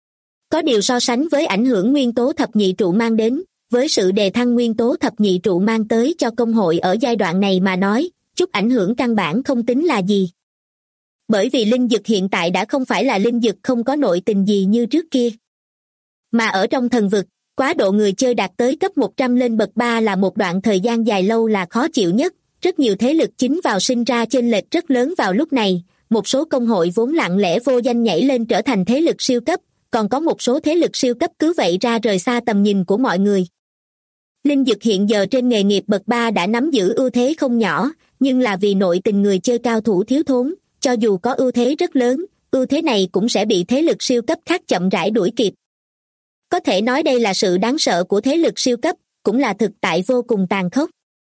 Có điều so sánh với ảnh hưởng nguyên tố thập nhị trụ mang đến, với sự đề thăng nguyên tố thập nhị trụ mang tới cho công hội ở giai đoạn này mà nói, chút ảnh hưởng căn bản không tính là gì. Bởi vì linh dực hiện tại đã không phải là linh dực không có nội tình gì như trước kia. Mà ở trong thần vực, quá độ người chơi đạt tới cấp 100 lên bậc 3 là một đoạn thời gian dài lâu là khó chịu nhất, rất nhiều thế lực chính vào sinh ra chênh lệch rất lớn vào lúc này, một số công hội vốn lặng lẽ vô danh nhảy lên trở thành thế lực siêu cấp, còn có một số thế lực siêu cấp cứ vậy ra rời xa tầm nhìn của mọi người. Linh dực hiện giờ trên nghề nghiệp bậc 3 đã nắm giữ ưu thế không nhỏ, nhưng là vì nội tình người chơi cao thủ thiếu thốn, cho dù có ưu thế rất lớn, ưu thế này cũng sẽ bị thế lực siêu cấp khác chậm rãi đuổi kịp. Có thể nói đây là sự đáng sợ của thế lực siêu cấp, cũng là thực tại vô cùng tàn khốc.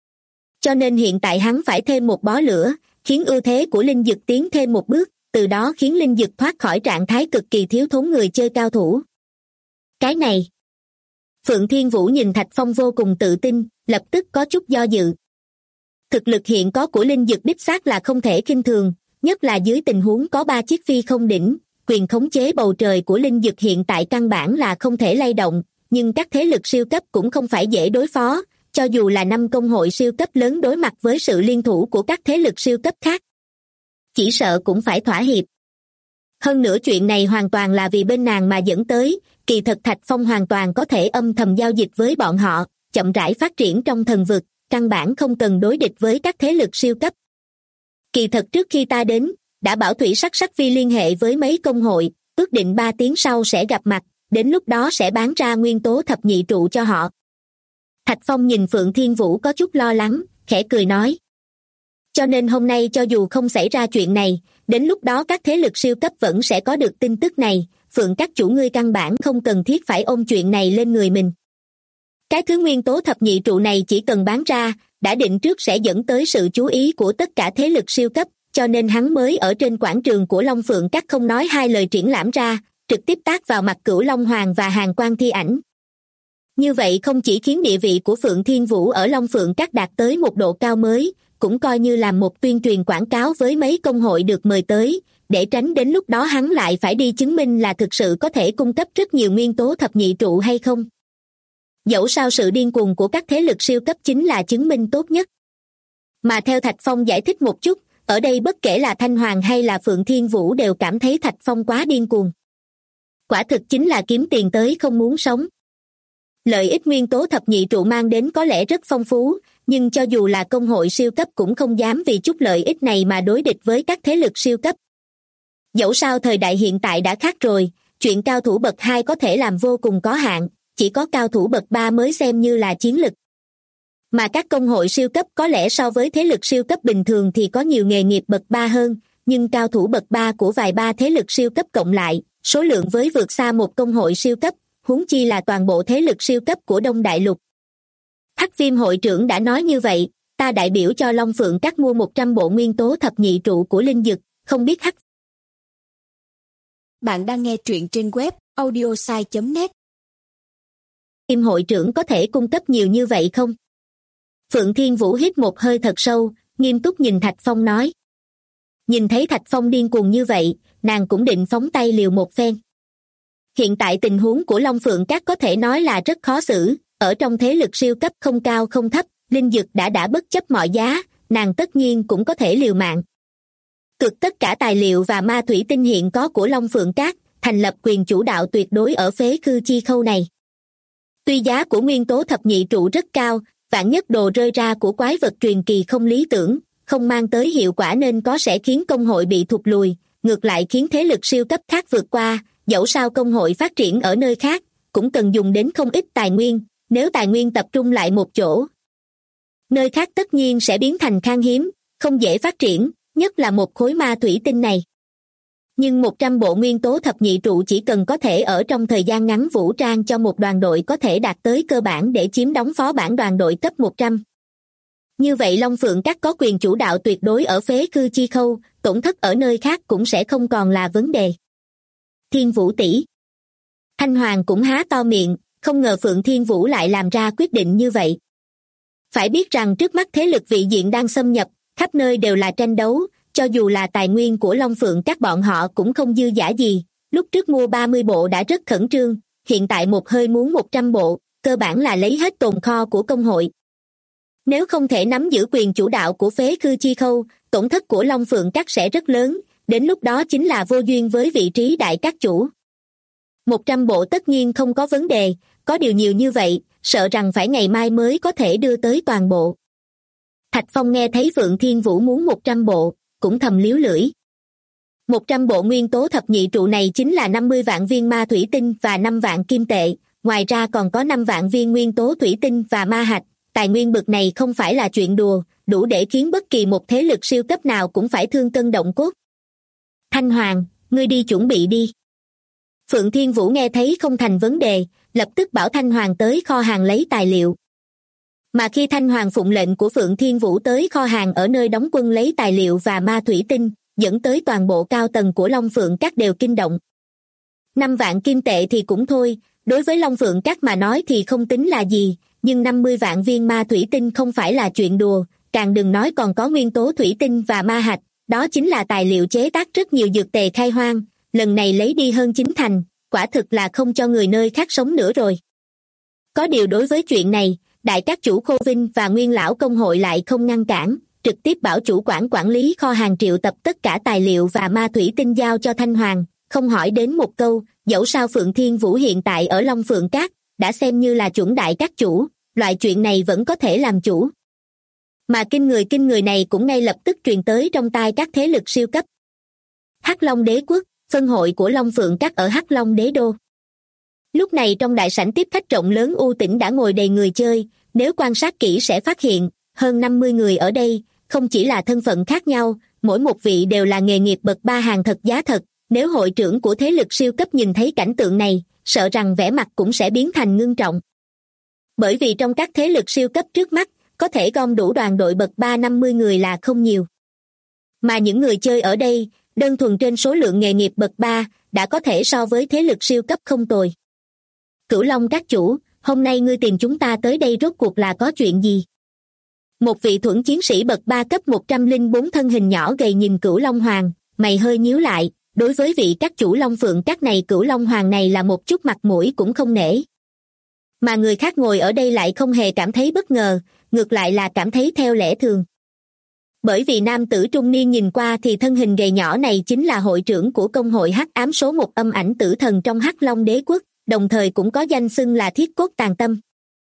Cho nên hiện tại hắn phải thêm một bó lửa, khiến ưu thế của linh dực tiến thêm một bước, từ đó khiến linh dực thoát khỏi trạng thái cực kỳ thiếu thốn người chơi cao thủ. Cái này, Phượng Thiên Vũ nhìn Thạch Phong vô cùng tự tin, lập tức có chút do dự. Thực lực hiện có của linh dực đích xác là không thể khinh thường, nhất là dưới tình huống có 3 chiếc phi không đỉnh, quyền khống chế bầu trời của linh dực hiện tại căn bản là không thể lay động, nhưng các thế lực siêu cấp cũng không phải dễ đối phó, cho dù là 5 công hội siêu cấp lớn đối mặt với sự liên thủ của các thế lực siêu cấp khác. Chỉ sợ cũng phải thỏa hiệp. Hơn nữa chuyện này hoàn toàn là vì bên nàng mà dẫn tới, kỳ thật Thạch Phong hoàn toàn có thể âm thầm giao dịch với bọn họ, chậm rãi phát triển trong thần vực, căn bản không cần đối địch với các thế lực siêu cấp. Kỳ thật trước khi ta đến, đã bảo Thủy Sắc Sắc Phi liên hệ với mấy công hội, ước định 3 tiếng sau sẽ gặp mặt, đến lúc đó sẽ bán ra nguyên tố thập nhị trụ cho họ. Thạch Phong nhìn Phượng Thiên Vũ có chút lo lắng, khẽ cười nói. Cho nên hôm nay cho dù không xảy ra chuyện này, đến lúc đó các thế lực siêu cấp vẫn sẽ có được tin tức này, Phượng các chủ ngươi căn bản không cần thiết phải ôm chuyện này lên người mình. Cái thứ nguyên tố thập nhị trụ này chỉ cần bán ra, đã định trước sẽ dẫn tới sự chú ý của tất cả thế lực siêu cấp, cho nên hắn mới ở trên quảng trường của Long Phượng Các không nói hai lời triển lãm ra, trực tiếp tát vào mặt Cửu Long Hoàng và Hàn Quang Thi Ảnh. Như vậy không chỉ khiến địa vị của Phượng Thiên Vũ ở Long Phượng Các đạt tới một độ cao mới, cũng coi như làm một tuyên truyền quảng cáo với mấy công hội được mời tới, để tránh đến lúc đó hắn lại phải đi chứng minh là thực sự có thể cung cấp rất nhiều nguyên tố thập nhị trụ hay không. dẫu sao sự điên cuồng của các thế lực siêu cấp chính là chứng minh tốt nhất. Mà theo Thạch Phong giải thích một chút, ở đây bất kể là Thanh Hoàng hay là Phượng Thiên Vũ đều cảm thấy Thạch Phong quá điên cuồng. Quả thực chính là kiếm tiền tới không muốn sống. Lợi ích nguyên tố thập nhị trụ mang đến có lẽ rất phong phú, nhưng cho dù là công hội siêu cấp cũng không dám vì chút lợi ích này mà đối địch với các thế lực siêu cấp. Dẫu sao thời đại hiện tại đã khác rồi, chuyện cao thủ bậc 2 có thể làm vô cùng có hạn, chỉ có cao thủ bậc 3 mới xem như là chiến lực. Mà các công hội siêu cấp có lẽ so với thế lực siêu cấp bình thường thì có nhiều nghề nghiệp bậc 3 hơn, nhưng cao thủ bậc 3 của vài ba thế lực siêu cấp cộng lại, số lượng với vượt xa một công hội siêu cấp, huống chi là toàn bộ thế lực siêu cấp của Đông Đại Lục. Hắc Viêm hội trưởng đã nói như vậy, ta đại biểu cho Long Phượng Các mua 100 bộ nguyên tố thập nhị trụ của linh dực, không biết Hắc. Bạn đang nghe truyện trên web audiosai.net. Viêm hội trưởng có thể cung cấp nhiều như vậy không? Phượng Thiên Vũ hít một hơi thật sâu, nghiêm túc nhìn Thạch Phong nói. Nhìn thấy Thạch Phong điên cuồng như vậy, nàng cũng định phóng tay liều một phen. Hiện tại tình huống của Long Phượng Các có thể nói là rất khó xử, ở trong thế lực siêu cấp không cao không thấp, linh dực đã bất chấp mọi giá, nàng tất nhiên cũng có thể liều mạng. Cực tất cả tài liệu và ma thủy tinh hiện có của Long Phượng Các, thành lập quyền chủ đạo tuyệt đối ở phế khư chi khâu này. Tuy giá của nguyên tố thập nhị trụ rất cao, vạn nhất đồ rơi ra của quái vật truyền kỳ không lý tưởng, không mang tới hiệu quả nên có sẽ khiến công hội bị thụt lùi, ngược lại khiến thế lực siêu cấp khác vượt qua, dẫu sao công hội phát triển ở nơi khác, cũng cần dùng đến không ít tài nguyên, nếu tài nguyên tập trung lại một chỗ. Nơi khác tất nhiên sẽ biến thành khan hiếm, không dễ phát triển, nhất là một khối ma thủy tinh này. Nhưng 100 bộ nguyên tố thập nhị trụ chỉ cần có thể ở trong thời gian ngắn vũ trang cho một đoàn đội có thể đạt tới cơ bản để chiếm đóng phó bản đoàn đội cấp 100. Như vậy Long Phượng Các có quyền chủ đạo tuyệt đối ở phế khư chi khâu, tổn thất ở nơi khác cũng sẽ không còn là vấn đề. Thiên Vũ tỷ. Thanh Hoàng cũng há to miệng, không ngờ Phượng Thiên Vũ lại làm ra quyết định như vậy. Phải biết rằng trước mắt thế lực vị diện đang xâm nhập, khắp nơi đều là tranh đấu, cho dù là tài nguyên của Long Phượng Các bọn họ cũng không dư dả gì, lúc trước mua 30 bộ đã rất khẩn trương, hiện tại một hơi muốn 100 bộ, cơ bản là lấy hết tồn kho của công hội. Nếu không thể nắm giữ quyền chủ đạo của phế khư chi khâu, tổn thất của Long Phượng Các sẽ rất lớn, đến lúc đó chính là vô duyên với vị trí đại các chủ. 100 bộ tất nhiên không có vấn đề, có điều nhiều như vậy, sợ rằng phải ngày mai mới có thể đưa tới toàn bộ. Thạch Phong nghe thấy Phượng Thiên Vũ muốn 100 bộ, cũng thầm líu lưỡi. 100 bộ nguyên tố thập nhị trụ này chính là 50 vạn viên ma thủy tinh và 5 vạn kim tệ, ngoài ra còn có 5 vạn viên nguyên tố thủy tinh và ma hạch, tài nguyên bực này không phải là chuyện đùa, đủ để khiến bất kỳ một thế lực siêu cấp nào cũng phải thương cân động cốt. Thanh Hoàng, ngươi đi chuẩn bị đi. Phượng Thiên Vũ nghe thấy không thành vấn đề, lập tức bảo Thanh Hoàng tới kho hàng lấy tài liệu. Mà khi Thanh Hoàng phụng lệnh của Phượng Thiên Vũ tới kho hàng ở nơi đóng quân lấy tài liệu và ma thủy tinh, dẫn tới toàn bộ cao tầng của Long Phượng Các đều kinh động. 5 vạn kim tệ thì cũng thôi, đối với Long Phượng Các mà nói thì không tính là gì, nhưng 50 vạn viên ma thủy tinh không phải là chuyện đùa, càng đừng nói còn có nguyên tố thủy tinh và ma hạch, đó chính là tài liệu chế tác rất nhiều dược tề khai hoang, lần này lấy đi hơn 9 thành, quả thực là không cho người nơi khác sống nữa rồi. Có điều đối với chuyện này, đại các chủ Khô Vinh và nguyên lão công hội lại không ngăn cản, trực tiếp bảo chủ quản lý kho hàng triệu tập tất cả tài liệu và ma thủy tinh giao cho Thanh Hoàng, không hỏi đến một câu, dẫu sao Phượng Thiên Vũ hiện tại ở Long Phượng Các, đã xem như là chuẩn đại các chủ, loại chuyện này vẫn có thể làm chủ. Mà kinh người này cũng ngay lập tức truyền tới trong tai các thế lực siêu cấp. Hắc Long Đế Quốc, phân hội của Long Phượng Các ở Hắc Long Đế Đô. Lúc này trong đại sảnh tiếp khách rộng lớn u tĩnh đã ngồi đầy người chơi, nếu quan sát kỹ sẽ phát hiện, hơn 50 người ở đây, không chỉ là thân phận khác nhau, mỗi một vị đều là nghề nghiệp bậc 3 hàng thật giá thật, nếu hội trưởng của thế lực siêu cấp nhìn thấy cảnh tượng này, sợ rằng vẻ mặt cũng sẽ biến thành ngưng trọng. Bởi vì trong các thế lực siêu cấp trước mắt, có thể gom đủ đoàn đội bậc 3 50 người là không nhiều. Mà những người chơi ở đây, đơn thuần trên số lượng nghề nghiệp bậc 3, đã có thể so với thế lực siêu cấp không tồi. Cửu Long các chủ, hôm nay ngươi tìm chúng ta tới đây rốt cuộc là có chuyện gì? Một vị thuẫn chiến sĩ bậc 3 cấp 104 thân hình nhỏ gầy nhìn Cửu Long Hoàng, mày hơi nhíu lại, đối với vị các chủ Long Phượng Các này Cửu Long Hoàng này là một chút mặt mũi cũng không nể. Mà người khác ngồi ở đây lại không hề cảm thấy bất ngờ, ngược lại là cảm thấy theo lẽ thường. Bởi vì nam tử trung niên nhìn qua thì thân hình gầy nhỏ này chính là hội trưởng của công hội Hắc Ám số 1 âm ảnh tử thần trong Hắc Long Đế quốc, đồng thời cũng có danh xưng là Thiết Cốt Tàn Tâm.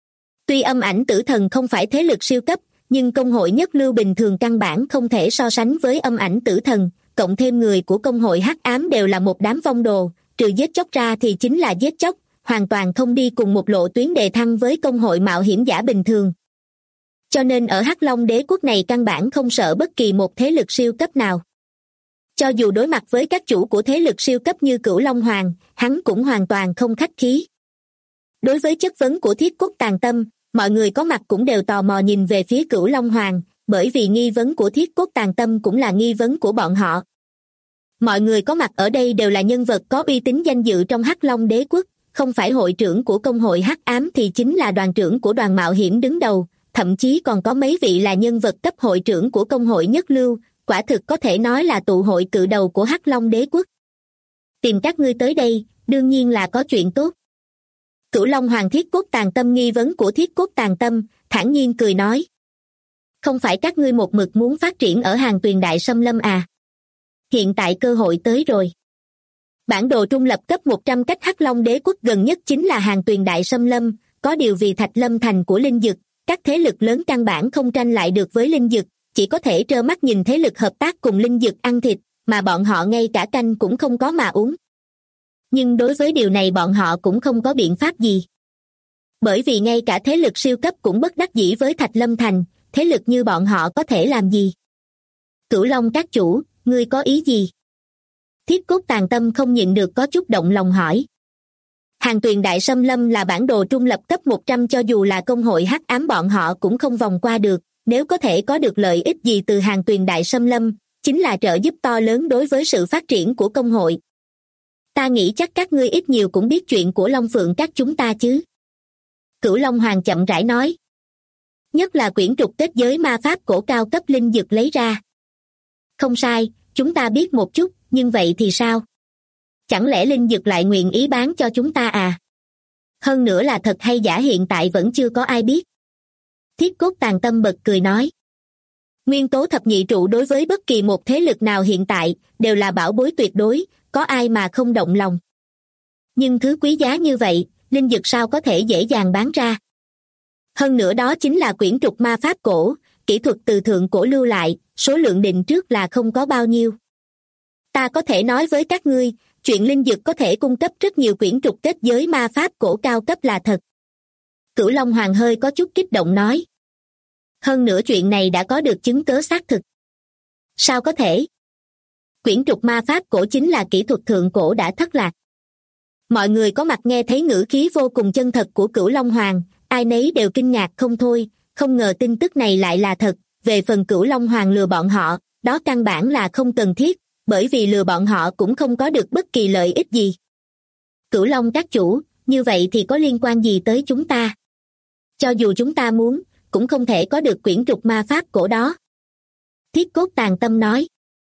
Tuy âm ảnh tử thần không phải thế lực siêu cấp, nhưng công hội nhất lưu bình thường căn bản không thể so sánh với âm ảnh tử thần, cộng thêm người của công hội Hắc Ám đều là một đám vong đồ, trừ giết chóc ra thì chính là giết chóc, hoàn toàn không đi cùng một lộ tuyến đề thăng với công hội mạo hiểm giả bình thường. Cho nên ở Hắc Long Đế quốc này căn bản không sợ bất kỳ một thế lực siêu cấp nào. Cho dù đối mặt với các chủ của thế lực siêu cấp như Cửu Long Hoàng, hắn cũng hoàn toàn không khách khí. Đối với chất vấn của Thiết Cốt Tàn Tâm, mọi người có mặt cũng đều tò mò nhìn về phía Cửu Long Hoàng, bởi vì nghi vấn của Thiết Cốt Tàn Tâm cũng là nghi vấn của bọn họ. Mọi người có mặt ở đây đều là nhân vật có uy tín danh dự trong Hắc Long Đế quốc, không phải hội trưởng của công hội Hắc Ám thì chính là đoàn trưởng của đoàn mạo hiểm đứng đầu, thậm chí còn có mấy vị là nhân vật cấp hội trưởng của công hội nhất lưu, quả thực có thể nói là tụ hội cự đầu của Hắc Long Đế quốc. Tìm các ngươi tới đây, đương nhiên là có chuyện tốt. Cửu Long Hoàng Thiết Cốt Tàn Tâm nghi vấn của Thiết Cốt Tàn Tâm, thản nhiên cười nói. Không phải các ngươi một mực muốn phát triển ở Hàng Tuyền Đại Xâm Lâm à? Hiện tại cơ hội tới rồi. Bản đồ trung lập cấp 100 cách Hắc Long Đế quốc gần nhất chính là Hàng Tuyền Đại Xâm Lâm, có điều vì Thạch Lâm thành của linh dực, các thế lực lớn căn bản không tranh lại được với linh dực, chỉ có thể trơ mắt nhìn thế lực hợp tác cùng linh dực ăn thịt, mà bọn họ ngay cả canh cũng không có mà uống. Nhưng đối với điều này bọn họ cũng không có biện pháp gì. Bởi vì ngay cả thế lực siêu cấp cũng bất đắc dĩ với Thạch Lâm thành, thế lực như bọn họ có thể làm gì? Cửu Long các chủ, ngươi có ý gì? Thiết Cốt Tàn Tâm không nhịn được có chút động lòng hỏi. Hàng Tuyền Đại Xâm Lâm là bản đồ trung lập cấp 100, cho dù là công hội Hắc Ám bọn họ cũng không vòng qua được, nếu có thể có được lợi ích gì từ Hàng Tuyền Đại Xâm Lâm, chính là trợ giúp to lớn đối với sự phát triển của công hội. Ta nghĩ chắc các ngươi ít nhiều cũng biết chuyện của Long Phượng các chúng ta chứ. Cửu Long Hoàng chậm rãi nói. Nhất là quyển trục kết giới ma pháp cổ cao cấp linh dược lấy ra. Không sai, chúng ta biết một chút, nhưng vậy thì sao? Chẳng lẽ linh dược lại nguyện ý bán cho chúng ta à? Hơn nữa là thật hay giả hiện tại vẫn chưa có ai biết. Thiết Cốt Tàn Tâm bật cười nói. Nguyên tố thập nhị trụ đối với bất kỳ một thế lực nào hiện tại đều là bảo bối tuyệt đối, có ai mà không động lòng. Nhưng thứ quý giá như vậy, linh dược sao có thể dễ dàng bán ra? Hơn nữa đó chính là quyển trục ma pháp cổ, kỹ thuật từ thượng cổ lưu lại, số lượng định trước là không có bao nhiêu. Ta có thể nói với các ngươi, chuyện linh dược có thể cung cấp rất nhiều quyển trục kết giới ma pháp cổ cao cấp là thật. Cửu Long Hoàng hơi có chút kích động nói. Hơn nữa chuyện này đã có được chứng cớ xác thực. Sao có thể? Quyển trục ma pháp cổ chính là kỹ thuật thượng cổ đã thất lạc. Mọi người có mặt nghe thấy ngữ khí vô cùng chân thật của Cửu Long Hoàng, ai nấy đều kinh ngạc không thôi, không ngờ tin tức này lại là thật. Về phần Cửu Long Hoàng lừa bọn họ, đó căn bản là không cần thiết, bởi vì lừa bọn họ cũng không có được bất kỳ lợi ích gì. Cửu Long các chủ, như vậy thì có liên quan gì tới chúng ta? Cho dù chúng ta muốn, cũng không thể có được quyển trục ma pháp cổ đó. Thiết Cốt Tàn Tâm nói.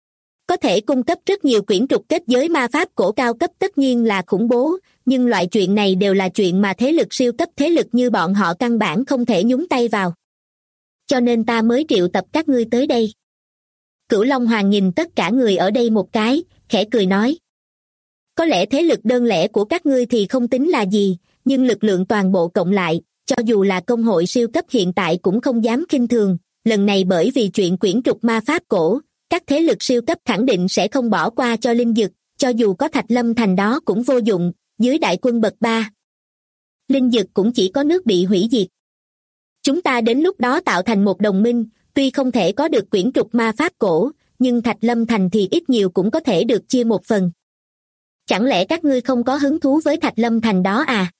Có thể cung cấp rất nhiều quyển trục kết giới ma pháp cổ cao cấp tất nhiên là khủng bố, nhưng loại chuyện này đều là chuyện mà thế lực siêu cấp thế lực như bọn họ căn bản không thể nhúng tay vào. Cho nên ta mới triệu tập các ngươi tới đây. Cửu Long Hoàng nhìn tất cả người ở đây một cái, khẽ cười nói. Có lẽ thế lực đơn lẻ của các ngươi thì không tính là gì, nhưng lực lượng toàn bộ cộng lại, cho dù là công hội siêu cấp hiện tại cũng không dám khinh thường. Lần này bởi vì chuyện quyển trục ma pháp cổ, các thế lực siêu cấp khẳng định sẽ không bỏ qua cho linh dực, cho dù có Thạch Lâm thành đó cũng vô dụng, dưới đại quân bậc 3. Linh dực cũng chỉ có nước bị hủy diệt. Chúng ta đến lúc đó tạo thành một đồng minh, tuy không thể có được quyển trục ma pháp cổ, nhưng Thạch Lâm thành thì ít nhiều cũng có thể được chia một phần. Chẳng lẽ các ngươi không có hứng thú với Thạch Lâm thành đó à?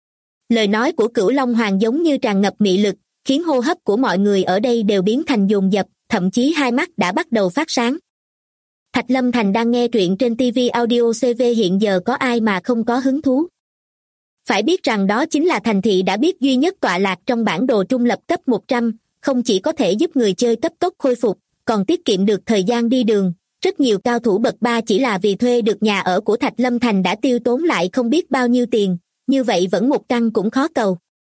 Lời nói của Cửu Long Hoàng giống như tràn ngập mị lực, khiến hô hấp của mọi người ở đây đều biến thành dồn dập, thậm chí hai mắt đã bắt đầu phát sáng. Thạch Lâm thành đang nghe truyện trên TV Audio CV, hiện giờ có ai mà không có hứng thú? Phải biết rằng đó chính là thành thị đã biết duy nhất tọa lạc trong bản đồ trung lập cấp 100, không chỉ có thể giúp người chơi cấp tốc khôi phục, còn tiết kiệm được thời gian đi đường. Rất nhiều cao thủ bậc 3 chỉ là vì thuê được nhà ở của Thạch Lâm thành đã tiêu tốn lại không biết bao nhiêu tiền, như vậy vẫn một căn cũng khó cầu.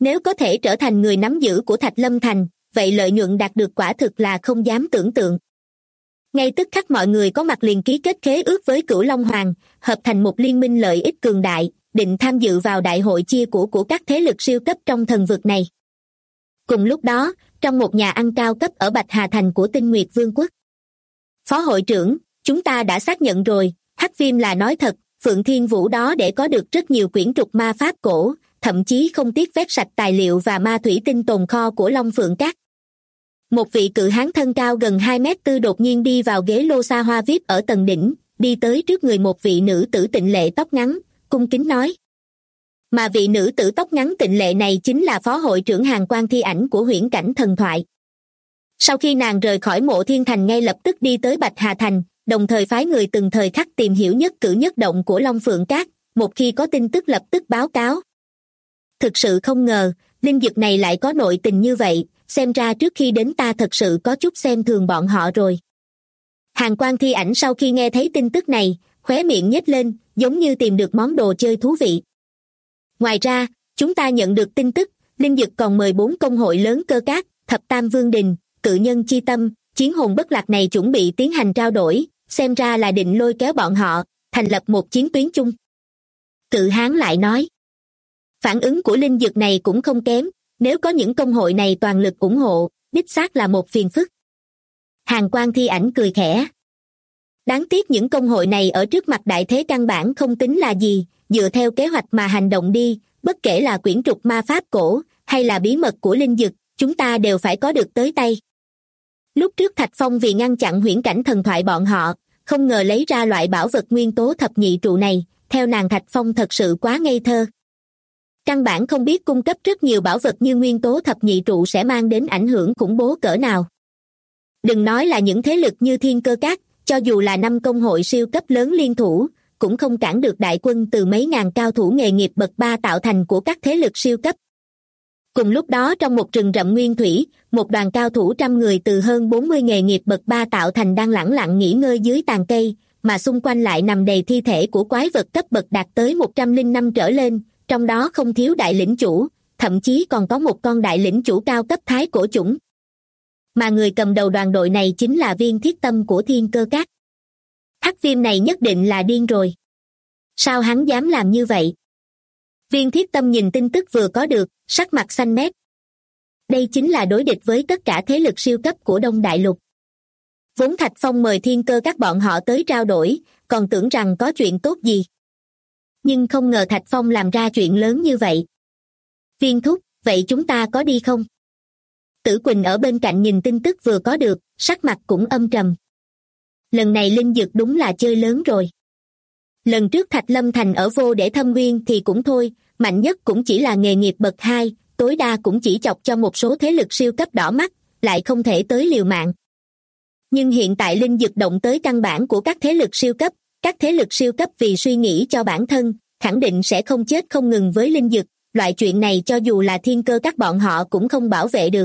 Nếu có thể trở thành người nắm giữ của Thạch Lâm Thành, vậy lợi nhuận đạt được quả thực là không dám tưởng tượng. Ngay tức khắc mọi người có mặt liền ký kết khế ước với Cửu Long Hoàng, hợp thành một liên minh lợi ích cường đại, định tham dự vào đại hội chia của các thế lực siêu cấp trong thần vực này. Cùng lúc đó, trong một nhà ăn cao cấp ở Bạch Hà Thành của Tinh Nguyệt Vương quốc. Phó hội trưởng, chúng ta đã xác nhận rồi, Hắc Viêm là nói thật, Phượng Thiên Vũ đó để có được rất nhiều quyển trục ma pháp cổ, thậm chí không tiếc vét sạch tài liệu và ma thủy tinh tồn kho của Long Phượng Các. Một vị cự hán thân cao gần 2m4 đột nhiên đi vào ghế lô xa hoa VIP ở tầng đỉnh, đi tới trước người một vị nữ tử tịnh lệ tóc ngắn, cung kính nói. Mà vị nữ tử tóc ngắn tịnh lệ này chính là phó hội trưởng Hàn Quang Thi Ảnh của Huyễn Cảnh Thần Thoại. Sau khi nàng rời khỏi Mộ Thiên Thành ngay lập tức đi tới Bạch Hà Thành, đồng thời phái người từng thời khắc tìm hiểu nhất cử nhất động của Long Phượng Các, một khi có tin tức lập tức báo cáo. Thực sự không ngờ, linh dực này lại có nội tình như vậy, xem ra trước khi đến ta thật sự có chút xem thường bọn họ rồi. Hàn Quang Thi Ảnh sau khi nghe thấy tin tức này, khóe miệng nhếch lên, giống như tìm được món đồ chơi thú vị. Ngoài ra, chúng ta nhận được tin tức, linh dực còn mời 4 công hội lớn Cơ Các, Thập Tam Vương Đình, Cự Nhân Chi Tâm, Chiến Hồn Bất Lạc này chuẩn bị tiến hành trao đổi, xem ra là định lôi kéo bọn họ, thành lập một chiến tuyến chung. Cự hán lại nói. Phản ứng của linh dực này cũng không kém, nếu có những công hội này toàn lực ủng hộ, đích xác là một phiền phức. Hàn Quang Thi Ảnh cười khẽ. Đáng tiếc những công hội này ở trước mặt đại thế căn bản không tính là gì, dựa theo kế hoạch mà hành động đi, bất kể là quyển trục ma pháp cổ, hay là bí mật của linh dực, chúng ta đều phải có được tới tay. Lúc trước Thạch Phong vì ngăn chặn Huyễn Cảnh Thần Thoại bọn họ, không ngờ lấy ra loại bảo vật nguyên tố thập nhị trụ này, theo nàng Thạch Phong thật sự quá ngây thơ. Căn bản không biết cung cấp rất nhiều bảo vật như nguyên tố thập nhị trụ sẽ mang đến ảnh hưởng khủng bố cỡ nào. Đừng nói là những thế lực như Thiên Cơ Các, cho dù là 5 công hội siêu cấp lớn liên thủ, cũng không cản được đại quân từ mấy ngàn cao thủ nghề nghiệp bậc 3 tạo thành của các thế lực siêu cấp. Cùng lúc đó trong một rừng rậm nguyên thủy, một đoàn cao thủ 100 người từ hơn 40 nghề nghiệp bậc 3 tạo thành đang lẳng lặng nghỉ ngơi dưới tàn cây, mà xung quanh lại nằm đầy thi thể của quái vật cấp bậc đạt tới 105 trở lên, trong đó không thiếu đại lĩnh chủ, thậm chí còn có một con đại lĩnh chủ cao cấp thái cổ chủng. Mà người cầm đầu đoàn đội này chính là Viên Thiết Tâm của Thiên Cơ Các. Hắc Viêm này nhất định là điên rồi. Sao hắn dám làm như vậy? Viên Thiết Tâm nhìn tin tức vừa có được, sắc mặt xanh mét. Đây chính là đối địch với tất cả thế lực siêu cấp của Đông Đại Lục. Vốn Thạch Phong mời Thiên Cơ Các bọn họ tới trao đổi, còn tưởng rằng có chuyện tốt gì. Nhưng không ngờ Thạch Phong làm ra chuyện lớn như vậy. Viên thúc, vậy chúng ta có đi không? Tử Quỳnh ở bên cạnh nhìn tin tức vừa có được, sắc mặt cũng âm trầm. Lần này linh dực đúng là chơi lớn rồi. Lần trước Thạch Lâm Thành ở Vô Để Thâm Nguyên thì cũng thôi, mạnh nhất cũng chỉ là nghề nghiệp bậc 2, tối đa cũng chỉ chọc cho một số thế lực siêu cấp đỏ mắt, lại không thể tới liều mạng. Nhưng hiện tại linh dực động tới căn bản của các thế lực siêu cấp, các thế lực siêu cấp vì suy nghĩ cho bản thân, khẳng định sẽ không chết không ngừng với linh dực, loại chuyện này cho dù là Thiên Cơ Các bọn họ cũng không bảo vệ được.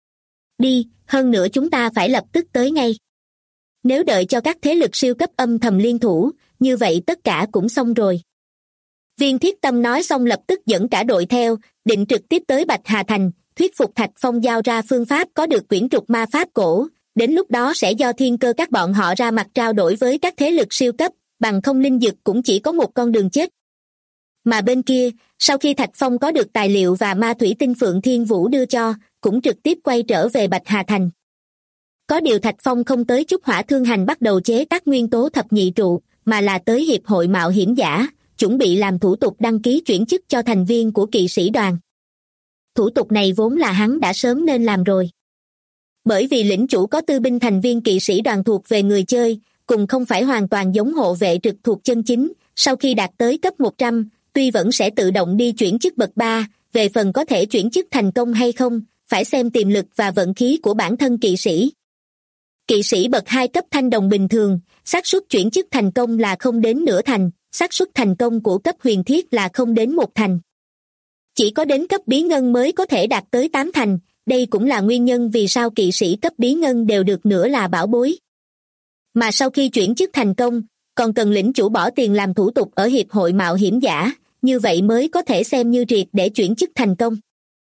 Đi, hơn nữa chúng ta phải lập tức tới ngay. Nếu đợi cho các thế lực siêu cấp âm thầm liên thủ, như vậy tất cả cũng xong rồi. Viên Thiết Tâm nói xong lập tức dẫn cả đội theo, định trực tiếp tới Bạch Hà Thành, thuyết phục Thạch Phong giao ra phương pháp có được quyển trục ma pháp cổ, đến lúc đó sẽ do Thiên Cơ Các bọn họ ra mặt trao đổi với các thế lực siêu cấp, bằng không linh dực cũng chỉ có một con đường chết. Mà bên kia, sau khi Thạch Phong có được tài liệu và ma thủy tinh Phượng Thiên Vũ đưa cho, cũng trực tiếp quay trở về Bạch Hà Thành. Có điều Thạch Phong không tới Trúc Hỏa Thương Hành bắt đầu chế tác nguyên tố thập nhị trụ, mà là tới Hiệp hội Mạo Hiểm Giả, chuẩn bị làm thủ tục đăng ký chuyển chức cho thành viên của kỵ sĩ đoàn. Thủ tục này vốn là hắn đã sớm nên làm rồi. Bởi vì lĩnh chủ có tư binh thành viên kỵ sĩ đoàn thuộc về người chơi, cùng không phải hoàn toàn giống hộ vệ trực thuộc chân chính, sau khi đạt tới cấp 100, tuy vẫn sẽ tự động đi chuyển chức bậc 3, về phần có thể chuyển chức thành công hay không, phải xem tiềm lực và vận khí của bản thân kỵ sĩ. Kỵ sĩ bậc 2 cấp thanh đồng bình thường, xác suất chuyển chức thành công là không đến nửa thành, xác suất thành công của cấp huyền thiết là không đến 1 thành. Chỉ có đến cấp bí ngân mới có thể đạt tới 8 thành, đây cũng là nguyên nhân vì sao kỵ sĩ cấp bí ngân đều được nửa là bảo bối. Mà sau khi chuyển chức thành công, còn cần lĩnh chủ bỏ tiền làm thủ tục ở Hiệp hội Mạo Hiểm Giả, như vậy mới có thể xem như triệt để chuyển chức thành công.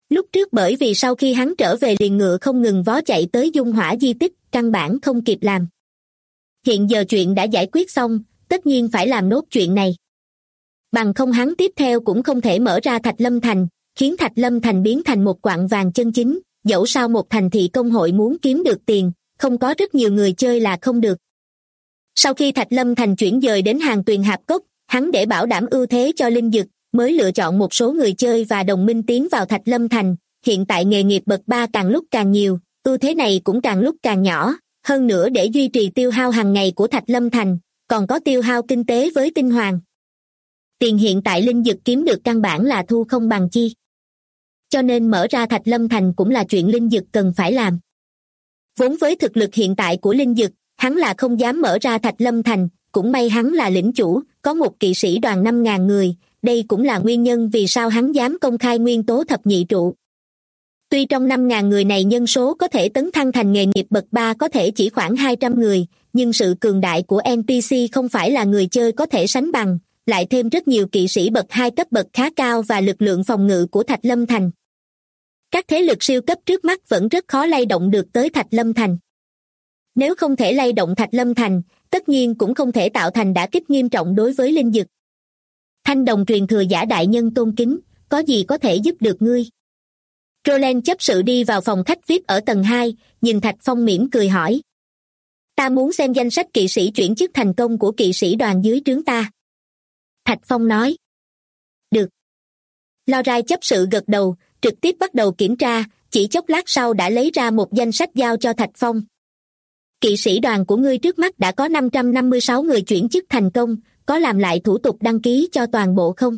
Lúc trước bởi vì sau khi hắn trở về liền ngựa không ngừng vó chạy tới dung hỏa di tích, căn bản không kịp làm. Hiện giờ chuyện đã giải quyết xong, tất nhiên phải làm nốt chuyện này. Bằng không hắn tiếp theo cũng không thể mở ra Thạch Lâm Thành, khiến Thạch Lâm Thành biến thành một quặng vàng chân chính, dẫu sao một thành thị công hội muốn kiếm được tiền, không có rất nhiều người chơi là không được. Sau khi Thạch Lâm Thành chuyển dời đến Hàng Tuyền Hạp Cốc, hắn để bảo đảm ưu thế cho Linh Dực, mới lựa chọn một số người chơi và đồng minh tiến vào Thạch Lâm Thành. Hiện tại nghề nghiệp bậc 3 càng lúc càng nhiều, ưu thế này cũng càng lúc càng nhỏ, hơn nữa để duy trì tiêu hao hàng ngày của Thạch Lâm Thành, còn có tiêu hao kinh tế với tinh hoàng. Tiền hiện tại Linh Dực kiếm được căn bản là thu không bằng chi. Cho nên mở ra Thạch Lâm Thành cũng là chuyện Linh Dực cần phải làm. Vốn với thực lực hiện tại của Linh Dực, hắn là không dám mở ra Thạch Lâm Thành, cũng may hắn là lĩnh chủ, có một kỵ sĩ đoàn 5.000 người, đây cũng là nguyên nhân vì sao hắn dám công khai nguyên tố thập nhị trụ. Tuy trong 5.000 người này nhân số có thể tấn thăng thành nghề nghiệp bậc 3 có thể chỉ khoảng 200 người, nhưng sự cường đại của NPC không phải là người chơi có thể sánh bằng, lại thêm rất nhiều kỵ sĩ bậc 2 cấp bậc khá cao và lực lượng phòng ngự của Thạch Lâm Thành. Các thế lực siêu cấp trước mắt vẫn rất khó lay động được tới Thạch Lâm Thành. Nếu không thể lay động Thạch Lâm Thành, tất nhiên cũng không thể tạo thành đả kích nghiêm trọng đối với Linh Dực. Thanh đồng truyền thừa giả đại nhân tôn kính, có gì có thể giúp được ngươi? Roland chấp sự đi vào phòng khách VIP ở tầng 2, nhìn Thạch Phong mỉm cười hỏi. Ta muốn xem danh sách kỵ sĩ chuyển chức thành công của kỵ sĩ đoàn dưới trướng ta. Thạch Phong nói. Được. Lorai chấp sự gật đầu, trực tiếp bắt đầu kiểm tra, chỉ chốc lát sau đã lấy ra một danh sách giao cho Thạch Phong. Kỵ sĩ đoàn của ngươi trước mắt đã có 556 người chuyển chức thành công, có làm lại thủ tục đăng ký cho toàn bộ không?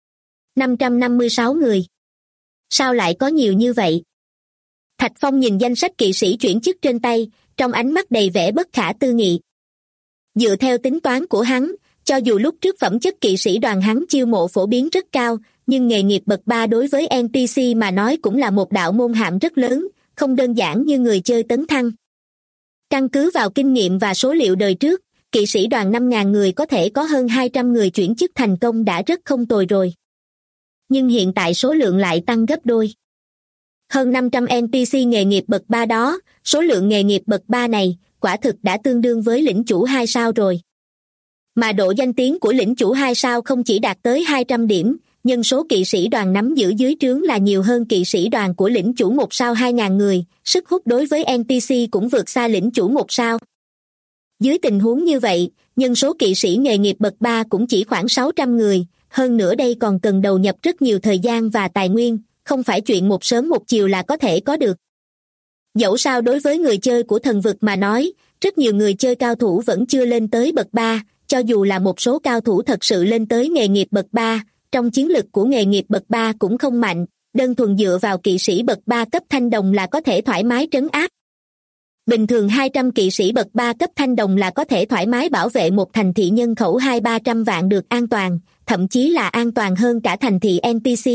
556 người. Sao lại có nhiều như vậy? Thạch Phong nhìn danh sách kỵ sĩ chuyển chức trên tay, trong ánh mắt đầy vẻ bất khả tư nghị. Dựa theo tính toán của hắn, cho dù lúc trước phẩm chất kỵ sĩ đoàn hắn chiêu mộ phổ biến rất cao, nhưng nghề nghiệp bậc 3 đối với NPC mà nói cũng là một đạo môn hàm rất lớn, không đơn giản như người chơi tấn thăng. Căn cứ vào kinh nghiệm và số liệu đời trước, kỵ sĩ đoàn 5.000 người có thể có hơn 200 người chuyển chức thành công đã rất không tồi rồi. Nhưng hiện tại số lượng lại tăng gấp đôi. Hơn 500 NPC nghề nghiệp bậc 3 đó, số lượng nghề nghiệp bậc 3 này, quả thực đã tương đương với lĩnh chủ 2 sao rồi. Mà độ danh tiếng của lĩnh chủ 2 sao không chỉ đạt tới 200 điểm, nhân số kỵ sĩ đoàn nắm giữ dưới trướng là nhiều hơn kỵ sĩ đoàn của lĩnh chủ 1 sao 2.000 người, sức hút đối với NPC cũng vượt xa lĩnh chủ 1 sao. Dưới tình huống như vậy, nhân số kỵ sĩ nghề nghiệp bậc 3 cũng chỉ khoảng 600 người, hơn nữa đây còn cần đầu nhập rất nhiều thời gian và tài nguyên, không phải chuyện một sớm một chiều là có thể có được. Dẫu sao đối với người chơi của thần vực mà nói, rất nhiều người chơi cao thủ vẫn chưa lên tới bậc 3, cho dù là một số cao thủ thật sự lên tới nghề nghiệp bậc 3, trong chiến lực của nghề nghiệp bậc 3 cũng không mạnh, đơn thuần dựa vào kỵ sĩ bậc 3 cấp thanh đồng là có thể thoải mái trấn áp. Bình thường 200 kỵ sĩ bậc 3 cấp thanh đồng là có thể thoải mái bảo vệ một thành thị nhân khẩu 200-300 vạn được an toàn, thậm chí là an toàn hơn cả thành thị NPC.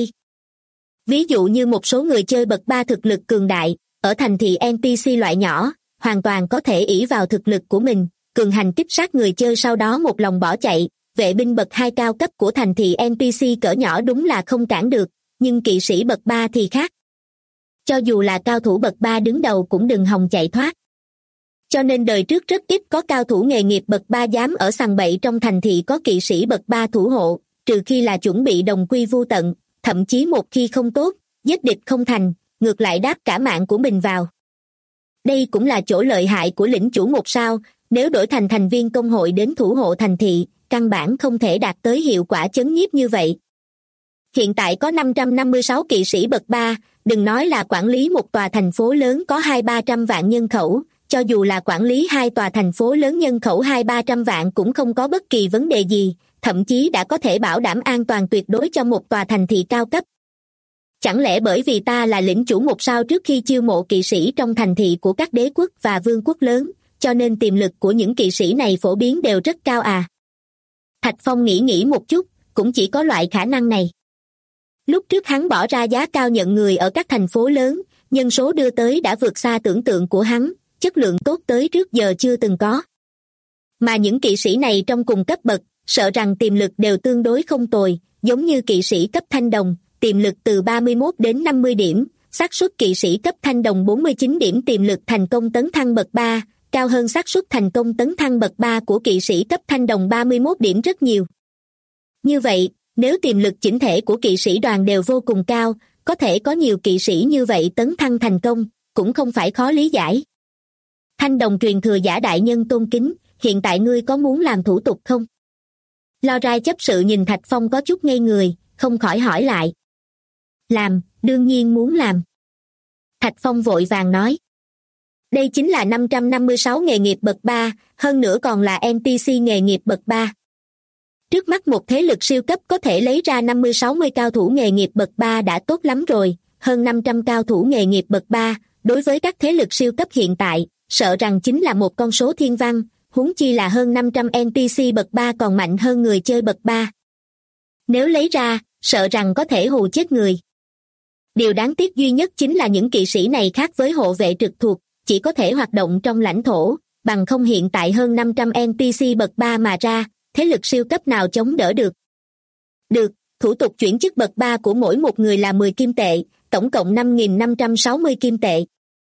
Ví dụ như một số người chơi bậc 3 thực lực cường đại, ở thành thị NPC loại nhỏ, hoàn toàn có thể ỷ vào thực lực của mình, cường hành kích sát người chơi sau đó một lòng bỏ chạy. Vệ binh bậc 2 cao cấp của thành thị NPC cỡ nhỏ đúng là không cản được, nhưng kỵ sĩ bậc 3 thì khác. Cho dù là cao thủ bậc 3 đứng đầu cũng đừng hòng chạy thoát. Cho nên đời trước rất ít có cao thủ nghề nghiệp bậc 3 dám ở sằng bậy trong thành thị có kỵ sĩ bậc 3 thủ hộ, trừ khi là chuẩn bị đồng quy vu tận, thậm chí một khi không tốt, giết địch không thành, ngược lại đáp cả mạng của mình vào. Đây cũng là chỗ lợi hại của lĩnh chủ 1 sao, nếu đổi thành thành viên công hội đến thủ hộ thành thị, căn bản không thể đạt tới hiệu quả chấn nhiếp như vậy. Hiện tại có 556 kỵ sĩ bậc 3, đừng nói là quản lý một tòa thành phố lớn có 200-300 vạn nhân khẩu, cho dù là quản lý 2 tòa thành phố lớn nhân khẩu 200-300 vạn cũng không có bất kỳ vấn đề gì, thậm chí đã có thể bảo đảm an toàn tuyệt đối cho một tòa thành thị cao cấp. Chẳng lẽ bởi vì ta là lĩnh chủ 1 sao trước khi chiêu mộ kỵ sĩ trong thành thị của các đế quốc và vương quốc lớn, cho nên tiềm lực của những kỵ sĩ này phổ biến đều rất cao à? Thạch Phong nghĩ một chút, cũng chỉ có loại khả năng này. Lúc trước hắn bỏ ra giá cao nhận người ở các thành phố lớn, nhân số đưa tới đã vượt xa tưởng tượng của hắn, chất lượng tốt tới trước giờ chưa từng có. Mà những kỵ sĩ này trong cùng cấp bậc, sợ rằng tiềm lực đều tương đối không tồi, giống như kỵ sĩ cấp thanh đồng, tiềm lực từ 31 đến 50 điểm, xác suất kỵ sĩ cấp thanh đồng 49 điểm tiềm lực thành công tấn thăng bậc 3, cao hơn xác suất thành công tấn thăng bậc 3 của kỵ sĩ cấp thanh đồng 31 điểm rất nhiều. Như vậy, nếu tiềm lực chỉnh thể của kỵ sĩ đoàn đều vô cùng cao, có thể có nhiều kỵ sĩ như vậy tấn thăng thành công, cũng không phải khó lý giải. Thanh đồng truyền thừa giả đại nhân tôn kính, hiện tại ngươi có muốn làm thủ tục không? Lo Rai chấp sự nhìn Thạch Phong có chút ngây người, không khỏi hỏi lại. Làm, đương nhiên muốn làm. Thạch Phong vội vàng nói. Đây chính là 556 nghề nghiệp bậc 3, hơn nữa còn là NPC nghề nghiệp bậc 3. Trước mắt một thế lực siêu cấp có thể lấy ra 50-60 cao thủ nghề nghiệp bậc 3 đã tốt lắm rồi, hơn 500 cao thủ nghề nghiệp bậc 3, đối với các thế lực siêu cấp hiện tại, sợ rằng chính là một con số thiên văn, huống chi là hơn 500 NPC bậc 3 còn mạnh hơn người chơi bậc 3. Nếu lấy ra, sợ rằng có thể hù chết người. Điều đáng tiếc duy nhất chính là những kỵ sĩ này khác với hộ vệ trực thuộc, chỉ có thể hoạt động trong lãnh thổ, bằng không hiện tại hơn 500 NPC bậc 3 mà ra, thế lực siêu cấp nào chống đỡ được. Được, thủ tục chuyển chức bậc 3 của mỗi một người là 10 kim tệ, tổng cộng 5.560 kim tệ.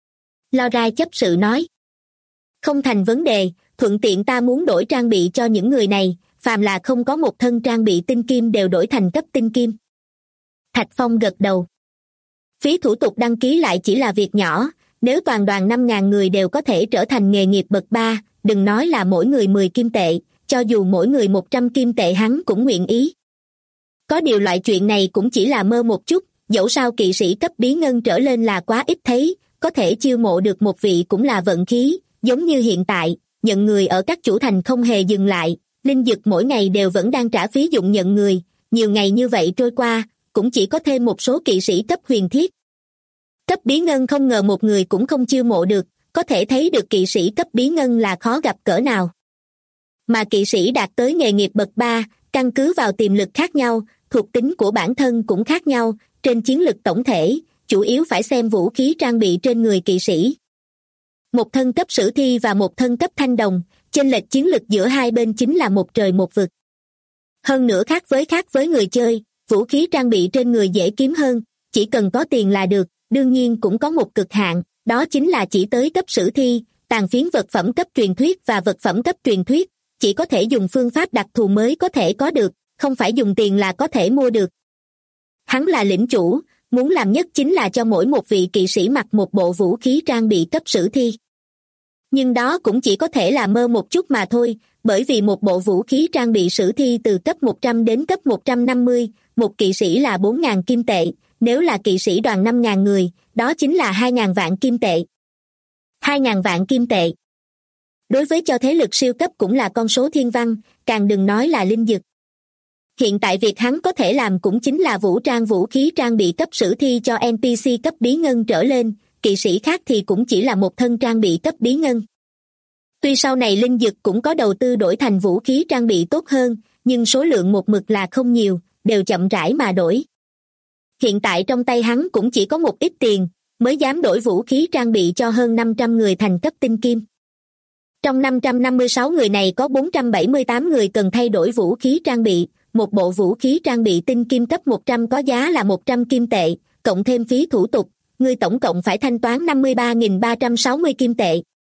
Lo Rai chấp sự nói. Không thành vấn đề, thuận tiện ta muốn đổi trang bị cho những người này, phàm là không có một thân trang bị tinh kim đều đổi thành cấp tinh kim. Thạch Phong gật đầu. Phí thủ tục đăng ký lại chỉ là việc nhỏ, nếu toàn đoàn 5.000 người đều có thể trở thành nghề nghiệp bậc 3, đừng nói là mỗi người 10 kim tệ, cho dù mỗi người 100 kim tệ hắn cũng nguyện ý. Có điều loại chuyện này cũng chỉ là mơ một chút, dẫu sao kỵ sĩ cấp bí ngân trở lên là quá ít thấy, có thể chiêu mộ được một vị cũng là vận khí, giống như hiện tại, nhận người ở các chủ thành không hề dừng lại, linh dực mỗi ngày đều vẫn đang trả phí dụng nhận người, nhiều ngày như vậy trôi qua, cũng chỉ có thêm một số kỵ sĩ cấp huyền thiết. Cấp bí ngân không ngờ một người cũng không chiêu mộ được, có thể thấy được kỵ sĩ cấp bí ngân là khó gặp cỡ nào. Mà kỵ sĩ đạt tới nghề nghiệp bậc 3, căn cứ vào tiềm lực khác nhau, thuộc tính của bản thân cũng khác nhau, trên chiến lực tổng thể, chủ yếu phải xem vũ khí trang bị trên người kỵ sĩ. Một thân cấp sử thi và một thân cấp thanh đồng, chênh lệch chiến lực giữa hai bên chính là một trời một vực. Hơn nữa khác với người chơi, vũ khí trang bị trên người dễ kiếm hơn, chỉ cần có tiền là được, đương nhiên cũng có một cực hạn, đó chính là chỉ tới cấp sử thi, tàn phiến vật phẩm cấp truyền thuyết và vật phẩm cấp truyền thuyết, chỉ có thể dùng phương pháp đặc thù mới có thể có được, không phải dùng tiền là có thể mua được. Hắn là lĩnh chủ, muốn làm nhất chính là cho mỗi một vị kỵ sĩ mặc một bộ vũ khí trang bị cấp sử thi. Nhưng đó cũng chỉ có thể là mơ một chút mà thôi, bởi vì một bộ vũ khí trang bị sử thi từ cấp 100 đến cấp 150, một kỵ sĩ là 4.000 kim tệ, nếu là kỵ sĩ đoàn 5.000 người, đó chính là 2.000 vạn kim tệ. 2.000 vạn kim tệ. Đối với cho thế lực siêu cấp cũng là con số thiên văn, càng đừng nói là linh dực. Hiện tại việc hắn có thể làm cũng chính là vũ trang vũ khí trang bị cấp sử thi cho NPC cấp bí ngân trở lên, kỵ sĩ khác thì cũng chỉ là một thân trang bị cấp bí ngân. Tuy sau này linh dực cũng có đầu tư đổi thành vũ khí trang bị tốt hơn, nhưng số lượng một mực là không nhiều, đều chậm rãi mà đổi. Hiện tại trong tay hắn cũng chỉ có một ít tiền, mới dám đổi vũ khí trang bị cho hơn 500 người thành cấp tinh kim. Trong 556 người này có 478 người cần thay đổi vũ khí trang bị, một bộ vũ khí trang bị tinh kim cấp 100 có giá là 100 kim tệ, cộng thêm phí thủ tục, người tổng cộng phải thanh toán 53.360 kim tệ.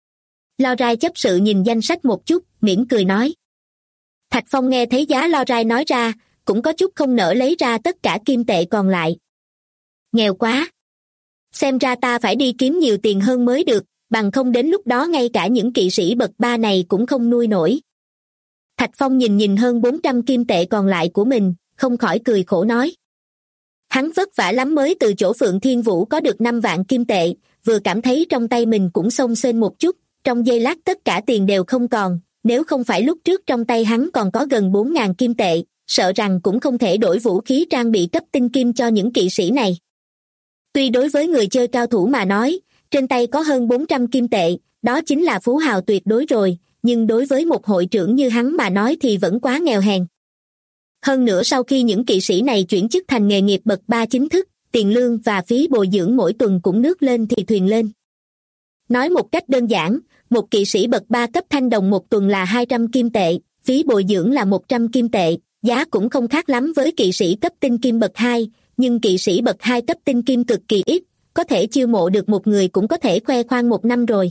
Lo Rai chấp sự nhìn danh sách một chút, mỉm cười nói. Thạch Phong nghe thấy giá Lo Rai nói ra, cũng có chút không nỡ lấy ra tất cả kim tệ còn lại. Nghèo quá. Xem ra ta phải đi kiếm nhiều tiền hơn mới được, bằng không đến lúc đó ngay cả những kỵ sĩ bậc 3 này cũng không nuôi nổi. Thạch Phong nhìn hơn 400 kim tệ còn lại của mình, không khỏi cười khổ nói. Hắn vất vả lắm mới từ chỗ Phượng Thiên Vũ có được 5 vạn kim tệ, vừa cảm thấy trong tay mình cũng xông xênh một chút, trong giây lát tất cả tiền đều không còn, nếu không phải lúc trước trong tay hắn còn có gần 4.000 kim tệ, sợ rằng cũng không thể đổi vũ khí trang bị cấp tinh kim cho những kỵ sĩ này. Tuy đối với người chơi cao thủ mà nói, trên tay có hơn 400 kim tệ, đó chính là phú hào tuyệt đối rồi, nhưng đối với một hội trưởng như hắn mà nói thì vẫn quá nghèo hèn. Hơn nữa sau khi những kỵ sĩ này chuyển chức thành nghề nghiệp bậc 3 chính thức, tiền lương và phí bồi dưỡng mỗi tuần cũng nước lên thì thuyền lên. Nói một cách đơn giản, một kỵ sĩ bậc 3 cấp thanh đồng một tuần là 200 kim tệ, phí bồi dưỡng là 100 kim tệ, giá cũng không khác lắm với kỵ sĩ cấp tinh kim bậc 2, nhưng kỵ sĩ bậc 2 cấp tinh kim cực kỳ ít, có thể chiêu mộ được một người cũng có thể khoe khoang một năm rồi.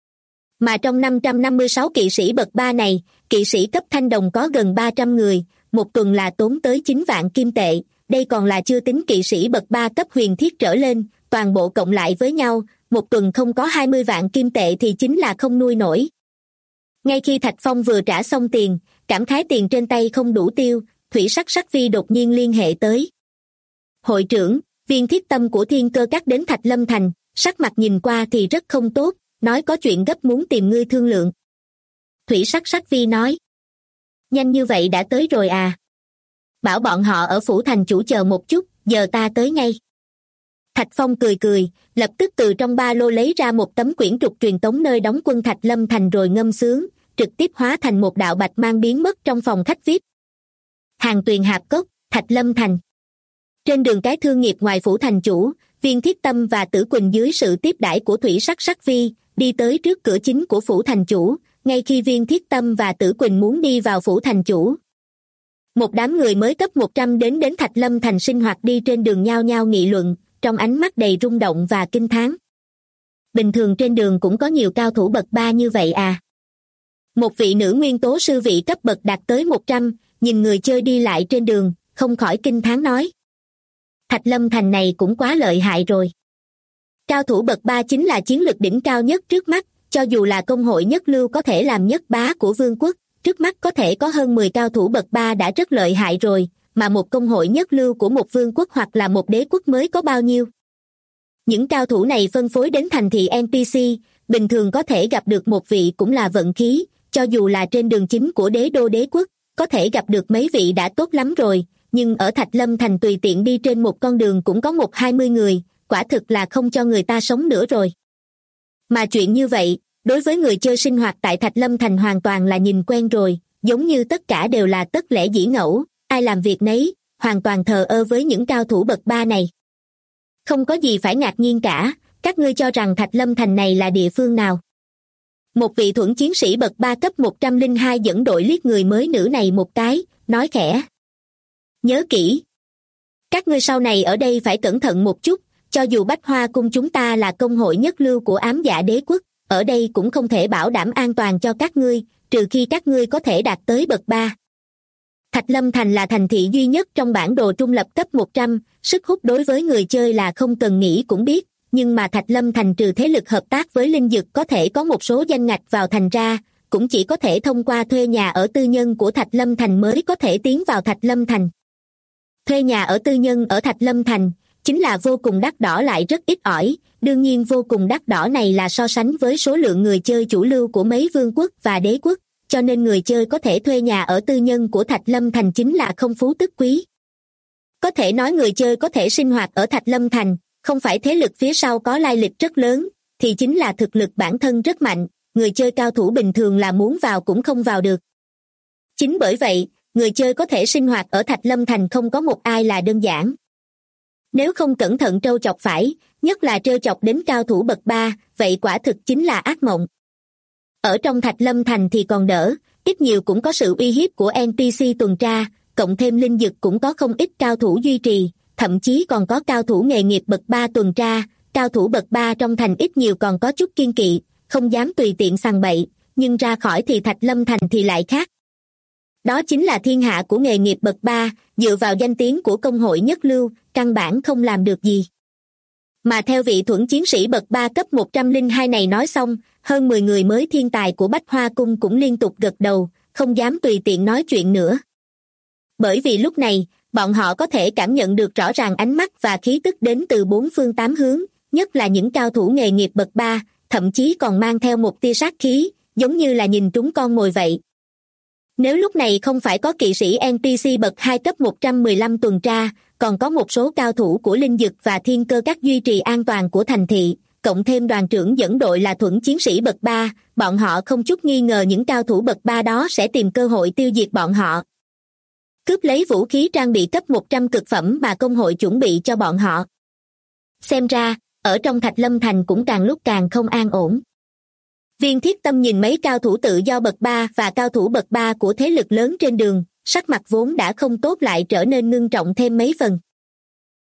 Mà trong 556 kỵ sĩ bậc 3 này, kỵ sĩ cấp thanh đồng có gần 300 người, một tuần là tốn tới 9 vạn kim tệ, đây còn là chưa tính kỵ sĩ bậc 3 cấp huyền thiết trở lên, toàn bộ cộng lại với nhau, một tuần không có 20 vạn kim tệ thì chính là không nuôi nổi. Ngay khi Thạch Phong vừa trả xong tiền, cảm khái tiền trên tay không đủ tiêu, Thủy Sắc Sắc Vi đột nhiên liên hệ tới. Hội trưởng, Viên Thiết Tâm của Thiên Cơ Các đến Thạch Lâm Thành, sắc mặt nhìn qua thì rất không tốt, nói có chuyện gấp muốn tìm ngươi thương lượng. Thủy Sắc Sắc Vi nói. Nhanh như vậy đã tới rồi à? Bảo bọn họ ở phủ thành chủ chờ một chút, giờ ta tới ngay. Thạch Phong cười cười, lập tức từ trong ba lô lấy ra một tấm quyển trục truyền tống nơi đóng quân Thạch Lâm Thành rồi ngâm sướng, trực tiếp hóa thành một đạo bạch mang biến mất trong phòng khách VIP. Hàng Tuyền Hạp Cốc, Thạch Lâm Thành. Trên đường cái thương nghiệp ngoài phủ thành chủ, Viên Thiết Tâm và Tử Quỳnh dưới sự tiếp đãi của Thủy Sắc Sắc Vi, đi tới trước cửa chính của phủ thành chủ, ngay khi Viên Thiết Tâm và Tử Quỳnh muốn đi vào phủ thành chủ. Một đám người mới cấp 100 đến Thạch Lâm Thành sinh hoạt đi trên đường nhao nhao nghị luận, trong ánh mắt đầy rung động và kinh thán. Bình thường trên đường cũng có nhiều cao thủ bậc 3 như vậy à? Một vị nữ nguyên tố sư vị cấp bậc đạt tới 100, nhìn người chơi đi lại trên đường, không khỏi kinh thán nói. Thạch Lâm Thành này cũng quá lợi hại rồi. Cao thủ bậc 3 chính là chiến lực đỉnh cao nhất trước mắt, cho dù là công hội nhất lưu có thể làm nhất bá của vương quốc, trước mắt có thể có hơn 10 cao thủ bậc 3 đã rất lợi hại rồi, mà một công hội nhất lưu của một vương quốc hoặc là một đế quốc mới có bao nhiêu. Những cao thủ này phân phối đến thành thị NPC, bình thường có thể gặp được một vị cũng là vận khí, cho dù là trên đường chính của đế đô đế quốc, có thể gặp được mấy vị đã tốt lắm rồi, nhưng ở Thạch Lâm Thành tùy tiện đi trên một con đường cũng có 1-20 người, quả thực là không cho người ta sống nữa rồi. Mà chuyện như vậy, đối với người chơi sinh hoạt tại Thạch Lâm Thành hoàn toàn là nhìn quen rồi, giống như tất cả đều là tất lẽ dĩ ngẫu, ai làm việc nấy, hoàn toàn thờ ơ với những cao thủ bậc 3 này. Không có gì phải ngạc nhiên cả, các ngươi cho rằng Thạch Lâm Thành này là địa phương nào? Một vị thuẫn chiến sĩ bậc 3 cấp 102 dẫn đội liếc người mới nữ này một cái, nói khẽ. Nhớ kỹ. Các ngươi sau này ở đây phải cẩn thận một chút, cho dù Bách Hoa Cung chúng ta là công hội nhất lưu của ám dạ đế quốc, ở đây cũng không thể bảo đảm an toàn cho các ngươi, trừ khi các ngươi có thể đạt tới bậc 3. Thạch Lâm Thành là thành thị duy nhất trong bản đồ trung lập cấp 100, sức hút đối với người chơi là không cần nghĩ cũng biết, nhưng mà Thạch Lâm Thành trừ thế lực hợp tác với linh dực có thể có một số danh ngạch vào thành ra, cũng chỉ có thể thông qua thuê nhà ở tư nhân của Thạch Lâm Thành mới có thể tiến vào Thạch Lâm Thành. Thuê nhà ở tư nhân ở Thạch Lâm Thành chính là vô cùng đắt đỏ lại rất ít ỏi, đương nhiên vô cùng đắt đỏ này là so sánh với số lượng người chơi chủ lưu của mấy vương quốc và đế quốc, cho nên người chơi có thể thuê nhà ở tư nhân của Thạch Lâm Thành chính là không phú tức quý. Có thể nói người chơi có thể sinh hoạt ở Thạch Lâm Thành, không phải thế lực phía sau có lai lịch rất lớn, thì chính là thực lực bản thân rất mạnh, người chơi cao thủ bình thường là muốn vào cũng không vào được. Chính bởi vậy, người chơi có thể sinh hoạt ở Thạch Lâm Thành không có một ai là đơn giản. Nếu không cẩn thận trêu chọc phải, nhất là trêu chọc đến cao thủ bậc 3, vậy quả thực chính là ác mộng. Ở trong Thạch Lâm Thành thì còn đỡ, ít nhiều cũng có sự uy hiếp của NPC tuần tra, cộng thêm linh dực cũng có không ít cao thủ duy trì, thậm chí còn có cao thủ nghề nghiệp bậc 3 tuần tra, cao thủ bậc 3 trong thành ít nhiều còn có chút kiên kỵ, không dám tùy tiện sằng bậy, nhưng ra khỏi thì Thạch Lâm Thành thì lại khác. Đó chính là thiên hạ của nghề nghiệp bậc 3, dựa vào danh tiếng của công hội nhất lưu, căn bản không làm được gì. Mà theo vị thuẫn chiến sĩ bậc 3 cấp 102 này nói xong, hơn 10 người mới thiên tài của Bách Hoa Cung cũng liên tục gật đầu, không dám tùy tiện nói chuyện nữa. Bởi vì lúc này, bọn họ có thể cảm nhận được rõ ràng ánh mắt và khí tức đến từ bốn phương tám hướng, nhất là những cao thủ nghề nghiệp bậc 3, thậm chí còn mang theo một tia sát khí, giống như là nhìn trúng con mồi vậy. Nếu lúc này không phải có kỵ sĩ NPC bậc 2 cấp 115 tuần tra, còn có một số cao thủ của linh dực và thiên cơ các duy trì an toàn của thành thị, cộng thêm đoàn trưởng dẫn đội là thuẫn chiến sĩ bậc 3, bọn họ không chút nghi ngờ những cao thủ bậc 3 đó sẽ tìm cơ hội tiêu diệt bọn họ. Cướp lấy vũ khí trang bị cấp 100 cực phẩm mà công hội chuẩn bị cho bọn họ. Xem ra, ở trong Thạch Lâm Thành cũng càng lúc càng không an ổn. Viên Thiết Tâm nhìn mấy cao thủ tự do bậc 3 và cao thủ bậc 3 của thế lực lớn trên đường, sắc mặt vốn đã không tốt lại trở nên ngưng trọng thêm mấy phần.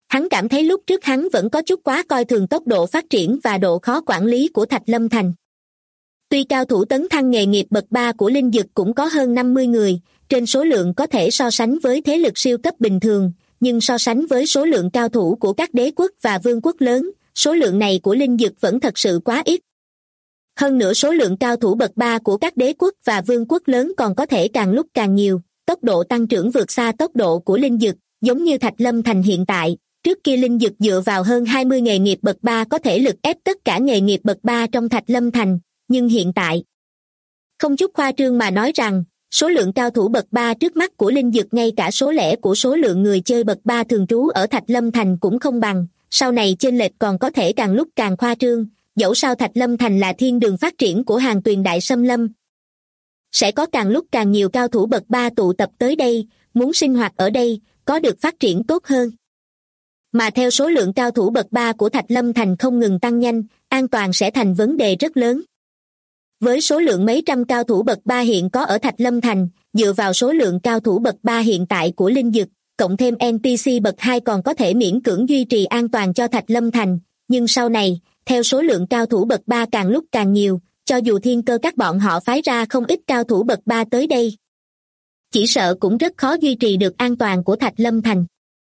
Hắn cảm thấy lúc trước hắn vẫn có chút quá coi thường tốc độ phát triển và độ khó quản lý của Thạch Lâm Thành. Tuy cao thủ tấn thăng nghề nghiệp bậc 3 của Linh Dực cũng có hơn 50 người, trên số lượng có thể so sánh với thế lực siêu cấp bình thường, nhưng so sánh với số lượng cao thủ của các đế quốc và vương quốc lớn, số lượng này của Linh Dực vẫn thật sự quá ít. Hơn nữa số lượng cao thủ bậc 3 của các đế quốc và vương quốc lớn còn có thể càng lúc càng nhiều, tốc độ tăng trưởng vượt xa tốc độ của Linh Dực, giống như Thạch Lâm Thành hiện tại. Trước kia Linh Dực dựa vào hơn 20 nghề nghiệp bậc 3 có thể lực ép tất cả nghề nghiệp bậc 3 trong Thạch Lâm Thành, nhưng hiện tại, không chút khoa trương mà nói rằng, số lượng cao thủ bậc 3 trước mắt của Linh Dực ngay cả số lẻ của số lượng người chơi bậc 3 thường trú ở Thạch Lâm Thành cũng không bằng, sau này chênh lệch còn có thể càng lúc càng khoa trương, dẫu sao Thạch Lâm Thành là thiên đường phát triển của Hàn Tuyền Đại Xâm Lâm. Sẽ có càng lúc càng nhiều cao thủ bậc 3 tụ tập tới đây, muốn sinh hoạt ở đây, có được phát triển tốt hơn. Mà theo số lượng cao thủ bậc 3 của Thạch Lâm Thành không ngừng tăng nhanh, an toàn sẽ thành vấn đề rất lớn. Với số lượng mấy trăm cao thủ bậc 3 hiện có ở Thạch Lâm Thành, dựa vào số lượng cao thủ bậc 3 hiện tại của Linh Dực, cộng thêm NPC bậc 2 còn có thể miễn cưỡng duy trì an toàn cho Thạch Lâm Thành, nhưng sau này, theo số lượng cao thủ bậc 3 càng lúc càng nhiều, cho dù Thiên Cơ các bọn họ phái ra không ít cao thủ bậc 3 tới đây, chỉ sợ cũng rất khó duy trì được an toàn của Thạch Lâm Thành.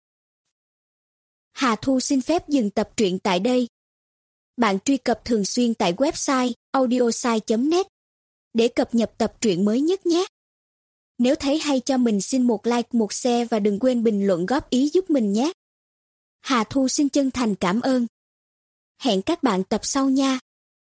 Hà Thu xin phép dừng tập truyện tại đây. Bạn truy cập thường xuyên tại website audiosai.net để cập nhật tập truyện mới nhất nhé. Nếu thấy hay cho mình xin một like, một share và đừng quên bình luận góp ý giúp mình nhé. Hà Thu xin chân thành cảm ơn. Hẹn các bạn tập sau nha.